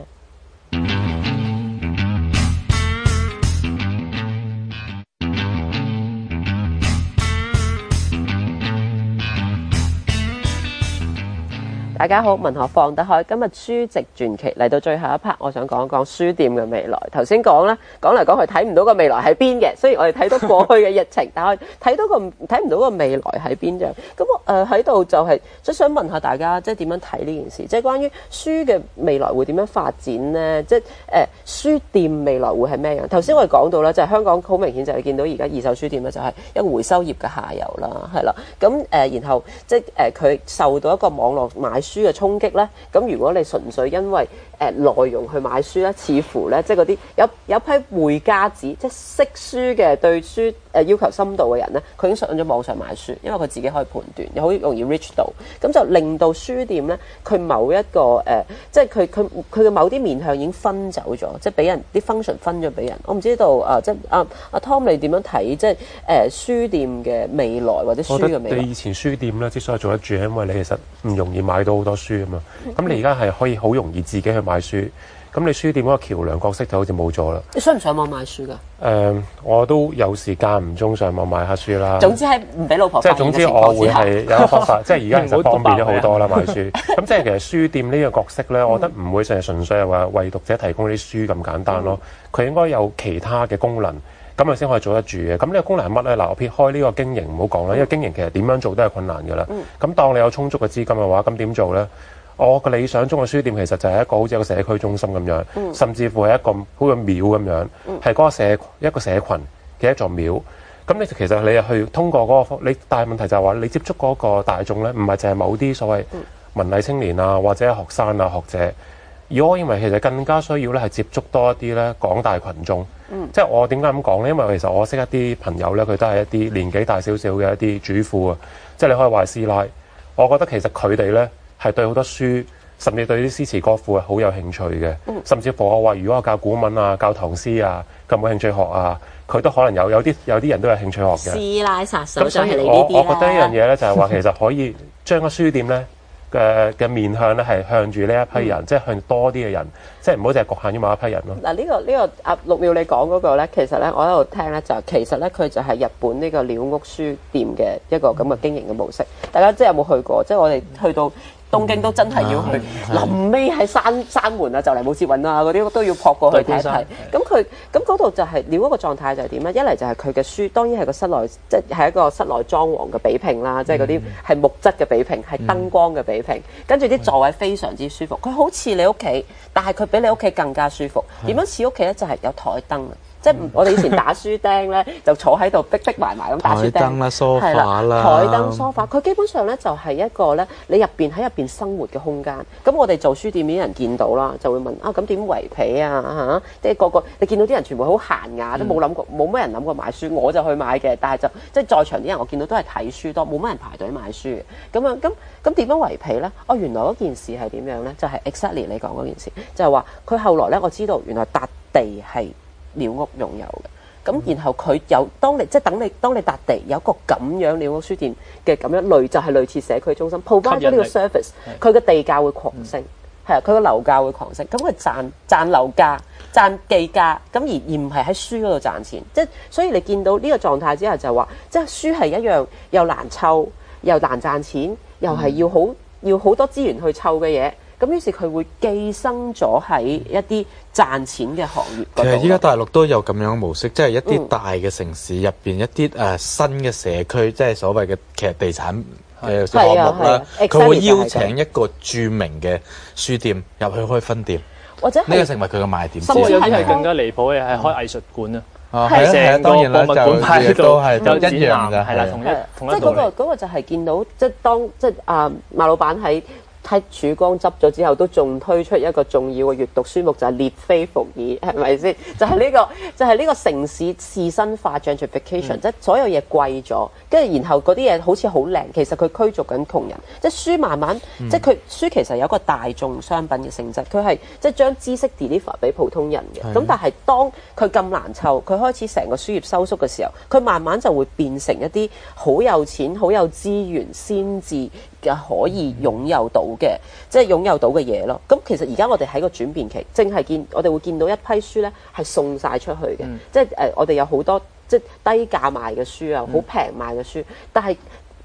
大家好，文學放得開，今日書籍傳奇嚟到最後一 part，我想講一講書店嘅未來。頭先講咧，講嚟講去睇唔到個未來喺邊嘅，雖然我哋睇到過去嘅疫情，但係睇到個睇唔到個未來喺邊啫。咁我誒喺度就係即係想問下大家，即係點樣睇呢件事？即係關於書嘅未來會點樣發展咧？即係誒、呃、書店未來會係咩樣？頭先我哋講到啦，就係、是、香港好明顯就係見到而家二手書店咧，就係一個回收業嘅下游啦，係啦。咁誒、呃，然後即係誒佢受到一個網絡買書嘅衝擊咧，咁如果你純粹因為誒、呃、內容去買書咧，似乎咧即係嗰啲有有批會家子，即係識書嘅對書誒、呃、要求深度嘅人咧，佢已經上咗網上買書，因為佢自己可以判斷，又好容易 reach 到，咁就令到書店咧佢某一個誒、呃，即係佢佢佢嘅某啲面向已經分走咗，即係俾人啲 function 分咗俾人。我唔知道啊，即係阿阿 Tom 你點樣睇即係誒、呃、書店嘅未來或者書嘅未來？ 你以前書店咧之所以做得住，係因為你其實唔容易買到好多書啊嘛。咁、嗯、你而家係可以好容易自己去買書，咁你書店嗰個橋梁角色就好似冇咗啦。 你上唔上網買書㗎？誒、 呃，我都有時間唔中上網買下書啦。 總之係唔俾老婆即係總之我會係有一個方法，即係而家其實方便咗好多啦買書。咁即係其實書店呢個角色咧，我覺得唔會淨係純粹係話為讀者提供啲書咁簡單咯。佢、嗯、應該有其他嘅功能。咁啊先可以做得住嘅。咁呢個功能係乜咧？嗱，我撇開呢個經營唔好講啦，因為經營其實點樣做都係困難嘅啦。咁、嗯、當你有充足嘅資金嘅話，咁點做咧？我嘅理想中嘅書店其實就係一個好似一個社區中心咁樣，嗯、甚至乎係一個好似廟咁樣，係嗰、嗯、個社一個社群嘅一座廟。咁你其實你係去通過嗰、嗰個，你但係問題就係話你接觸嗰個大眾咧，唔係淨係某啲所謂文藝青年啊，或者學生啊、學者。而我認為其實更加需要咧係接觸多一啲咧廣大群眾。嗯、即係我點解咁講咧？因為其實我識一啲朋友咧，佢都係一啲年紀大少少嘅一啲主婦啊，即係你可以話係師奶。我覺得其實佢哋咧係對好多書，甚至對啲詩詞歌賦係好有興趣嘅。嗯、甚至乎我話，如果我教古文啊、教唐詩啊，咁冇興趣學啊，佢都可能有有啲有啲人都有興趣學嘅。 師奶殺手就係你呢啲啦。 我覺得一樣嘢咧就係話，其實可以將個書店咧嘅嘅面向咧係向住呢一批人，嗯、即係向多啲嘅人，即係唔好淨係局限於某一批人咯。嗱、 呢個，呢、呢個呢個阿六妙你講嗰個咧，其實咧我喺度聽咧就其實咧佢就係日本呢個鳥屋書店嘅一個咁嘅經營嘅模式。大家即係有冇去過？即係我哋去到東京都真係要去，臨尾喺山山門啊，就嚟冇捷運啊嗰啲都要撲過去睇一睇。咁佢咁嗰度就係鳥屋個狀態就係點咧？一嚟就係佢嘅書，當然係個室內，即係係一個室內裝潢嘅比拼啦，即係嗰啲係木質嘅比拼，係燈光嘅比拼，跟住啲座位非常之舒服。佢好似你屋企，但係佢比你屋企更加舒服。點樣似屋企咧？就係有台燈啊！即係我哋以前打書釘咧，就坐喺度逼逼埋埋咁打書釘。 台燈啦，梳化啦， 台燈梳化，佢基本上咧就係一個咧，你入邊喺入邊生活嘅空間。咁我哋做書店啲人見到啦，就會問啊，咁點圍皮啊嚇？即係個個你見到啲人全部好閒雅，都冇諗過，冇乜人諗過買書，我就去買嘅。但係就即係在場啲人，我見到都係睇書多，冇乜人排隊買書嘅。咁樣咁咁點樣圍皮咧？哦，原來嗰件事係點樣咧？就係、是、exactly 你講嗰件事，就係話佢後來咧，我知道原來笪地係鳥屋擁有嘅，咁然後佢有當你即係等你當你笪地有一個咁樣鳥屋書店嘅咁樣類就係、是、類似社區中心 provide 咗呢個 service，佢嘅地價會狂升，係啊、嗯，佢嘅樓價會狂升，咁佢賺賺樓價賺地價，咁而而唔係喺書嗰度賺錢，即係所以你見到呢個狀態之下就係話，即係書係一樣又難湊又難賺錢，又係要好、嗯、要好多資源去湊嘅嘢。咁於是佢會寄生咗喺一啲賺錢嘅行業。 其實依家大陸都有咁樣嘅模式，即係一啲大嘅城市入邊一啲誒新嘅社區，即係所謂嘅其實地產嘅項目啦，佢會邀請一個著名嘅書店入去開分店， 或者呢個成為佢嘅賣點。 甚至有啲係更加離譜嘅，係開藝術館啊！ 係成個博物館派都係都一樣㗎， 係啦，同一同一即係嗰個嗰個就係見到，即係當即係啊馬老闆喺喺曙光執咗之後，都仲推出一個重要嘅閱讀書目，就係、是、列非伏爾，係咪先？就係、是、呢、這個，就係、是、呢個城市仕紳化 gentrification，、嗯、即係所有嘢貴咗，跟住然後嗰啲嘢好似好靚，其實佢驅逐緊窮人。即係書慢慢，嗯、即係佢書其實有一個大眾商品嘅性質，佢係即係將知識 deliver 俾普通人嘅。咁的但係當佢咁難湊，佢開始成個書業收縮嘅時候，佢慢慢就會變成一啲好有錢、好有資源先至嘅可以擁有到嘅，即係擁有到嘅嘢咯。咁其實而家我哋喺個轉變期，正係見我哋會見到一批書咧係送晒出去嘅，嗯、即係誒、呃、我哋有好多即係低價賣嘅書啊，好平賣嘅書，但係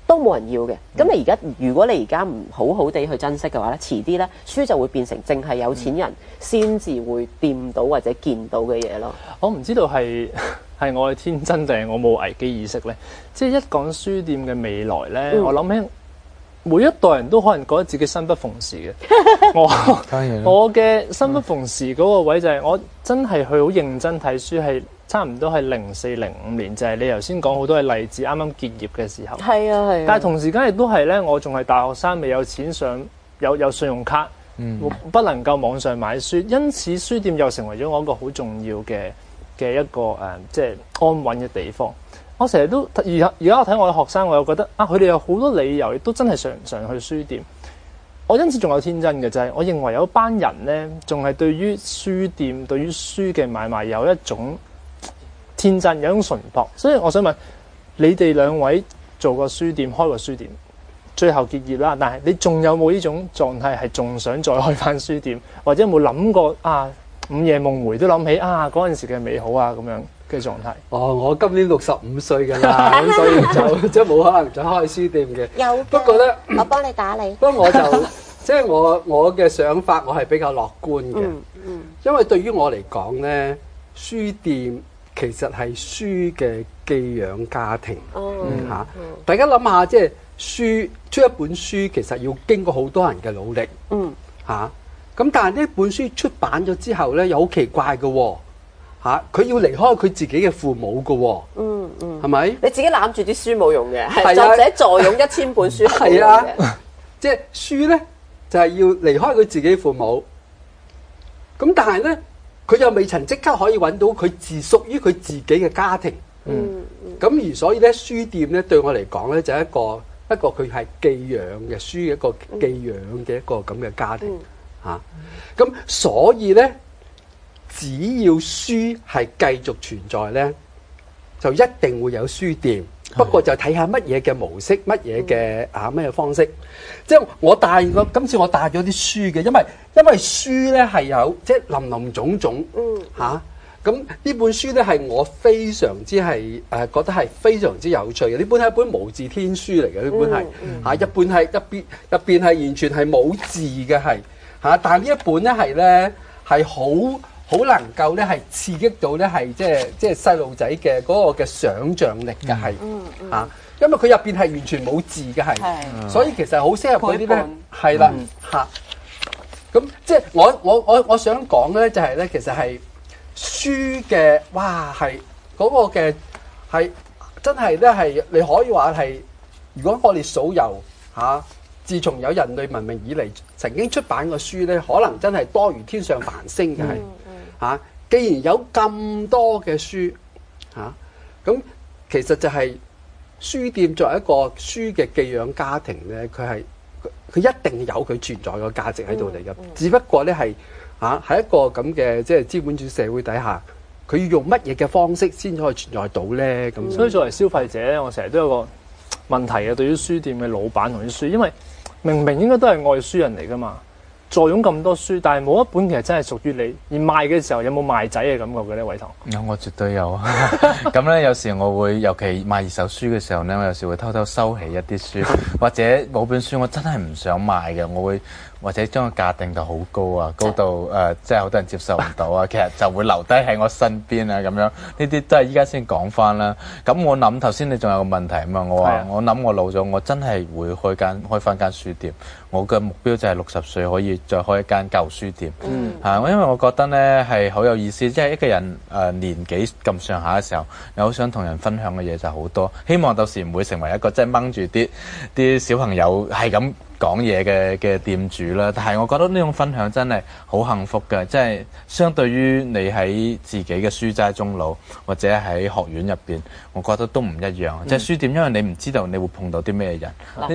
都冇人要嘅。咁你而家如果你而家唔好好地去珍惜嘅話咧，遲啲咧書就會變成淨係有錢人先至會掂到或者見到嘅嘢咯。 我唔知道係係我嘅天真定係我冇危機意識咧。即係一講書店嘅未來咧，嗯、我諗起每一代人都可能覺得自己生不逢時嘅。我我嘅生不逢時嗰個位就係我真係去好認真睇書，係差唔多係零四零五年，就係、是、你頭先講好多嘅例子，啱啱結業嘅時候。係啊係啊。但係同時間亦都係咧，我仲係大學生，未有錢上有有信用卡，嗯、不能夠網上買書，因此書店又成為咗我一個好重要嘅嘅一個誒、呃，即係安穩嘅地方。我成日都而而家我睇我嘅學生，我又覺得啊，佢哋有好多理由，亦都真係常常去書店。我因此仲有天真嘅就係、是，我認為有班人咧，仲係對於書店、對於書嘅買賣有一種天真，有一種純樸。所以我想問你哋兩位做過書店、開過書店，最後結業啦，但係你仲有冇呢種狀態，係仲想再開翻書店，或者有冇諗過啊？午夜夢回都諗起啊嗰陣時嘅美好啊咁樣嘅狀態。 哦，我今年六十五歲㗎啦，咁所以就即係冇可能再開書店嘅。 有的， 不過咧， 我幫你打理。 不過我就即係我我嘅想法，我係比較樂觀嘅。嗯嗯。因為對於我嚟講咧，書店其實係書嘅寄養家庭。哦。嗯嚇，大家諗下，即係書出一本書，其實要經過好多人嘅努力。嗯。嚇。咁但係呢本書出版咗之後咧，又好奇怪嘅喎，嚇佢要離開佢自己嘅父母嘅喎，嗯嗯，係咪？ 你自己攬住啲書冇用嘅，係作者坐擁一千本書係冇用嘅， 即係書咧就係要離開佢自己父母，咁但係咧佢又未曾即刻可以揾到佢自屬於佢自己嘅家庭，嗯，咁而所以咧書店咧對我嚟講咧就係一個一個佢係寄養嘅書嘅一個寄養嘅一個咁嘅家庭。嚇，咁、啊、所以咧，只要書係繼續存在咧，就一定會有書店。不過就睇下乜嘢嘅模式，乜嘢嘅啊乜嘢方式。即係我帶個今次我帶咗啲書嘅，因為因為書咧係有即係林林總總，嗯嚇。咁呢本書咧係我非常之係誒、呃、覺得係非常之有趣嘅。呢本係一本無字天書嚟嘅，呢本係嚇、嗯嗯啊、一本係入邊入邊係完全係冇字嘅係。嚇！但係呢一本咧係咧係好好能夠咧係刺激到咧係即係即係細路仔嘅嗰個嘅想像力嘅係嚇，因為佢入邊係完全冇字嘅係，嗯、所以其實好適合嗰啲咧係啦嚇。咁即係我我我我想講咧就係咧其實係書嘅哇係嗰個嘅係真係咧係你可以話係，如果我哋數由嚇。啊自從有人類文明以嚟，曾經出版嘅書咧，可能真係多如天上繁星嘅係嚇。既然有咁多嘅書嚇，咁、啊、其實就係書店作為一個書嘅寄養家庭咧，佢係佢一定有佢存在嘅價值喺度嚟嘅。嗯嗯、只不過咧係嚇喺一個咁嘅即係資本主義社會底下，佢要用乜嘢嘅方式先可以存在到咧？咁、嗯、 所以作為消費者咧，我成日都有個問題嘅，對於書店嘅老闆同啲書，因為明明應該都係愛書人嚟噶嘛，坐擁咁多書，但係冇一本其實真係屬於你，而賣嘅時候有冇賣仔嘅感覺嘅呢？偉棠， 有，我絕對有。咁咧，有時我會尤其賣二手書嘅時候咧，我有時會偷偷收起一啲書，或者某本書我真係唔想賣嘅，我會或者將個價定到好高啊，高到誒、呃，即係好多人接受唔到啊。其實就會留低喺我身邊啊，咁樣呢啲都係依家先講翻啦。咁我諗頭先你仲有個問題啊嘛，我話的我諗我老咗，我真係會開間開翻間書店。我嘅目標就係六十歲可以再開一間舊書店。嗯，嚇，因為我覺得咧係好有意思，即係一個人誒、呃、年紀咁上下嘅時候，你好想同人分享嘅嘢就好多。希望到時唔會成為一個即係掹住啲啲小朋友係咁講嘢嘅嘅店主啦，但係我覺得呢種分享真係好幸福嘅，即係相對於你喺自己嘅書齋中老或者喺學院入邊，我覺得都唔一樣。嗯、即係書店，因為你唔知道你會碰到啲咩人。 嗱，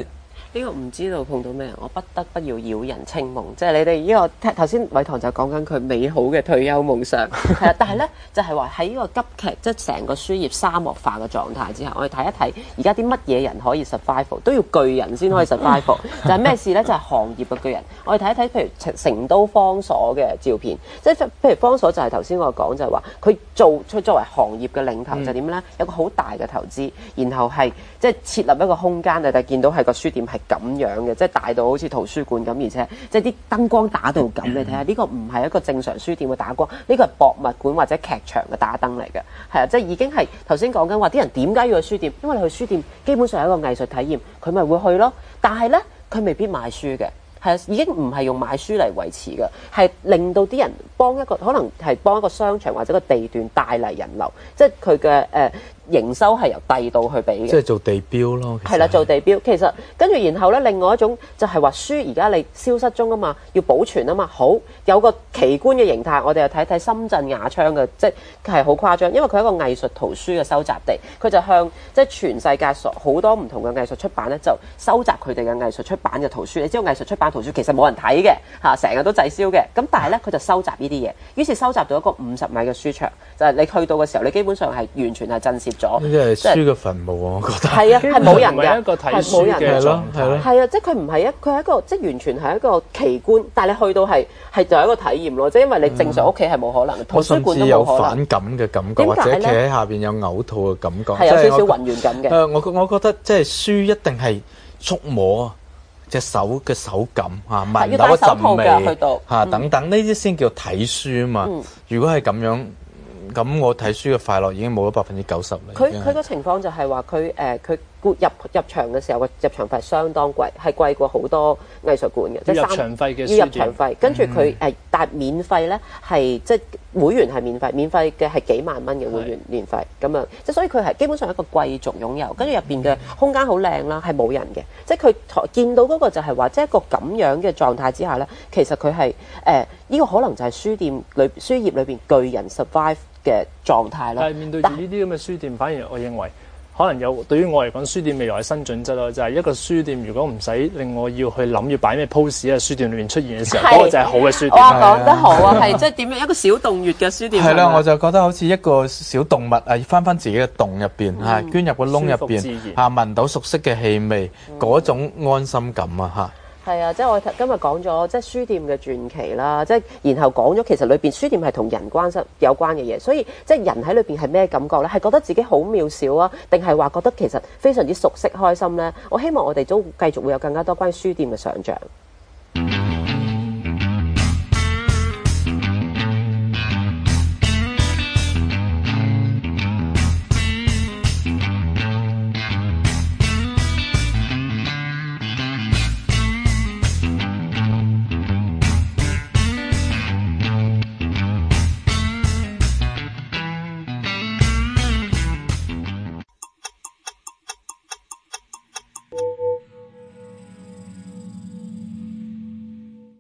呢個唔知道碰到咩，我不得不要擾人清夢，即係你哋呢個頭先偉棠就講緊佢美好嘅退休夢想，係啊，但係咧就係話喺呢個急劇即係成個書業沙漠化嘅狀態之下，我哋睇一睇而家啲乜嘢人可以 survival， 都要巨人先可以 survival， 就係咩事咧？就係行業嘅巨人。我哋睇一睇，譬如成成都方所嘅照片，即係譬如方所就係頭先我講就係話佢做佢作為行業嘅領頭就點咧？有個好大嘅投資，然後係即係設立一個空間，你哋見到係個書店係咁樣嘅，即係大到好似圖書館咁，而且即係啲燈光打到咁，你睇下呢個唔係一個正常書店嘅打光，呢個係博物館或者劇場嘅打燈嚟嘅，係啊，即係已經係頭先講緊話啲人點解要去書店？因為你去書店基本上係一個藝術體驗，佢咪會去咯。但係咧，佢未必買書嘅，係啊，已經唔係用買書嚟維持嘅，係令到啲人幫一個可能係幫一個商場或者個地段帶嚟人流，即係佢嘅誒營收係由第二度去俾嘅， 即係做地標咯。 係啦，做地標。其實跟住然後咧，另外一種就係話書而家你消失中啊嘛，要保存啊嘛。好，有個奇觀嘅形態，我哋又睇睇深圳雅昌嘅，即係好誇張，因為佢係一個藝術圖書嘅收集地，佢就向即係全世界所好多唔同嘅藝術出版咧，就收集佢哋嘅藝術出版嘅圖書。你知道藝術出版圖書其實冇人睇嘅嚇，成日都滯銷嘅。咁但係咧，佢就收集呢啲嘢，於是收集到一個五十米嘅書場，就係、是、你去到嘅時候，你基本上係完全係震懾。 呢啲係書嘅墳墓啊！我覺得係啊，係冇人嘅， 一個睇係冇人嘅書嘅狀態。 係啊，即係佢唔係一，佢係一個即係完全係一個奇觀，但係你去到係係就係一個體驗咯。即係因為你正常屋企係冇可能，圖書館都冇可能。 我甚至有反感嘅感覺，或者企喺下邊有嘔吐嘅感覺， 係有少少暈眩感嘅。 誒，我我覺得即係書一定係觸摸隻手嘅手感嚇，聞到一陣味嚇等等，呢啲先叫睇書啊嘛。如果係咁樣。咁我睇書嘅快樂已經冇咗百分之九十啦。 佢佢個情況就係話佢誒佢入入場嘅時候個入場費相當貴，係貴過好多藝術館嘅。即係入場費嘅要入場費，跟住佢誒但係免費咧係即係會員係免費，免費嘅係幾萬蚊嘅會員年費咁樣，即係所以佢係基本上一個貴族擁有，跟住入邊嘅空間好靚啦，係冇人嘅，即係佢見到嗰個就係話，即係一個咁樣嘅狀態之下咧，其實佢係誒呢個可能就係書店裏書業裏邊巨人 survive嘅狀態咯。 但係面對住呢啲咁嘅書店，反而我認為可能有對於我嚟講，書店未來嘅新準則咯，就係、是、一個書店如果唔使令我要去諗要擺咩 pose 喺書店裏面出現嘅時候，嗰個就係好嘅書店。 哇，講得好啊，係即係點樣一個小洞穴嘅書店。 係啦，我就覺得好似一個小動物啊，翻翻自己嘅洞入邊嚇，捐入個窿入邊嚇，聞到熟悉嘅氣味，嗰、嗯、種安心感啊嚇。 係啊，即係我今日講咗即係書店嘅傳奇啦，即係然後講咗其實裏邊書店係同人關係有關嘅嘢，所以即係人喺裏邊係咩感覺咧？係覺得自己好渺小啊，定係話覺得其實非常之熟悉開心咧？我希望我哋都繼續會有更加多關於書店嘅想像。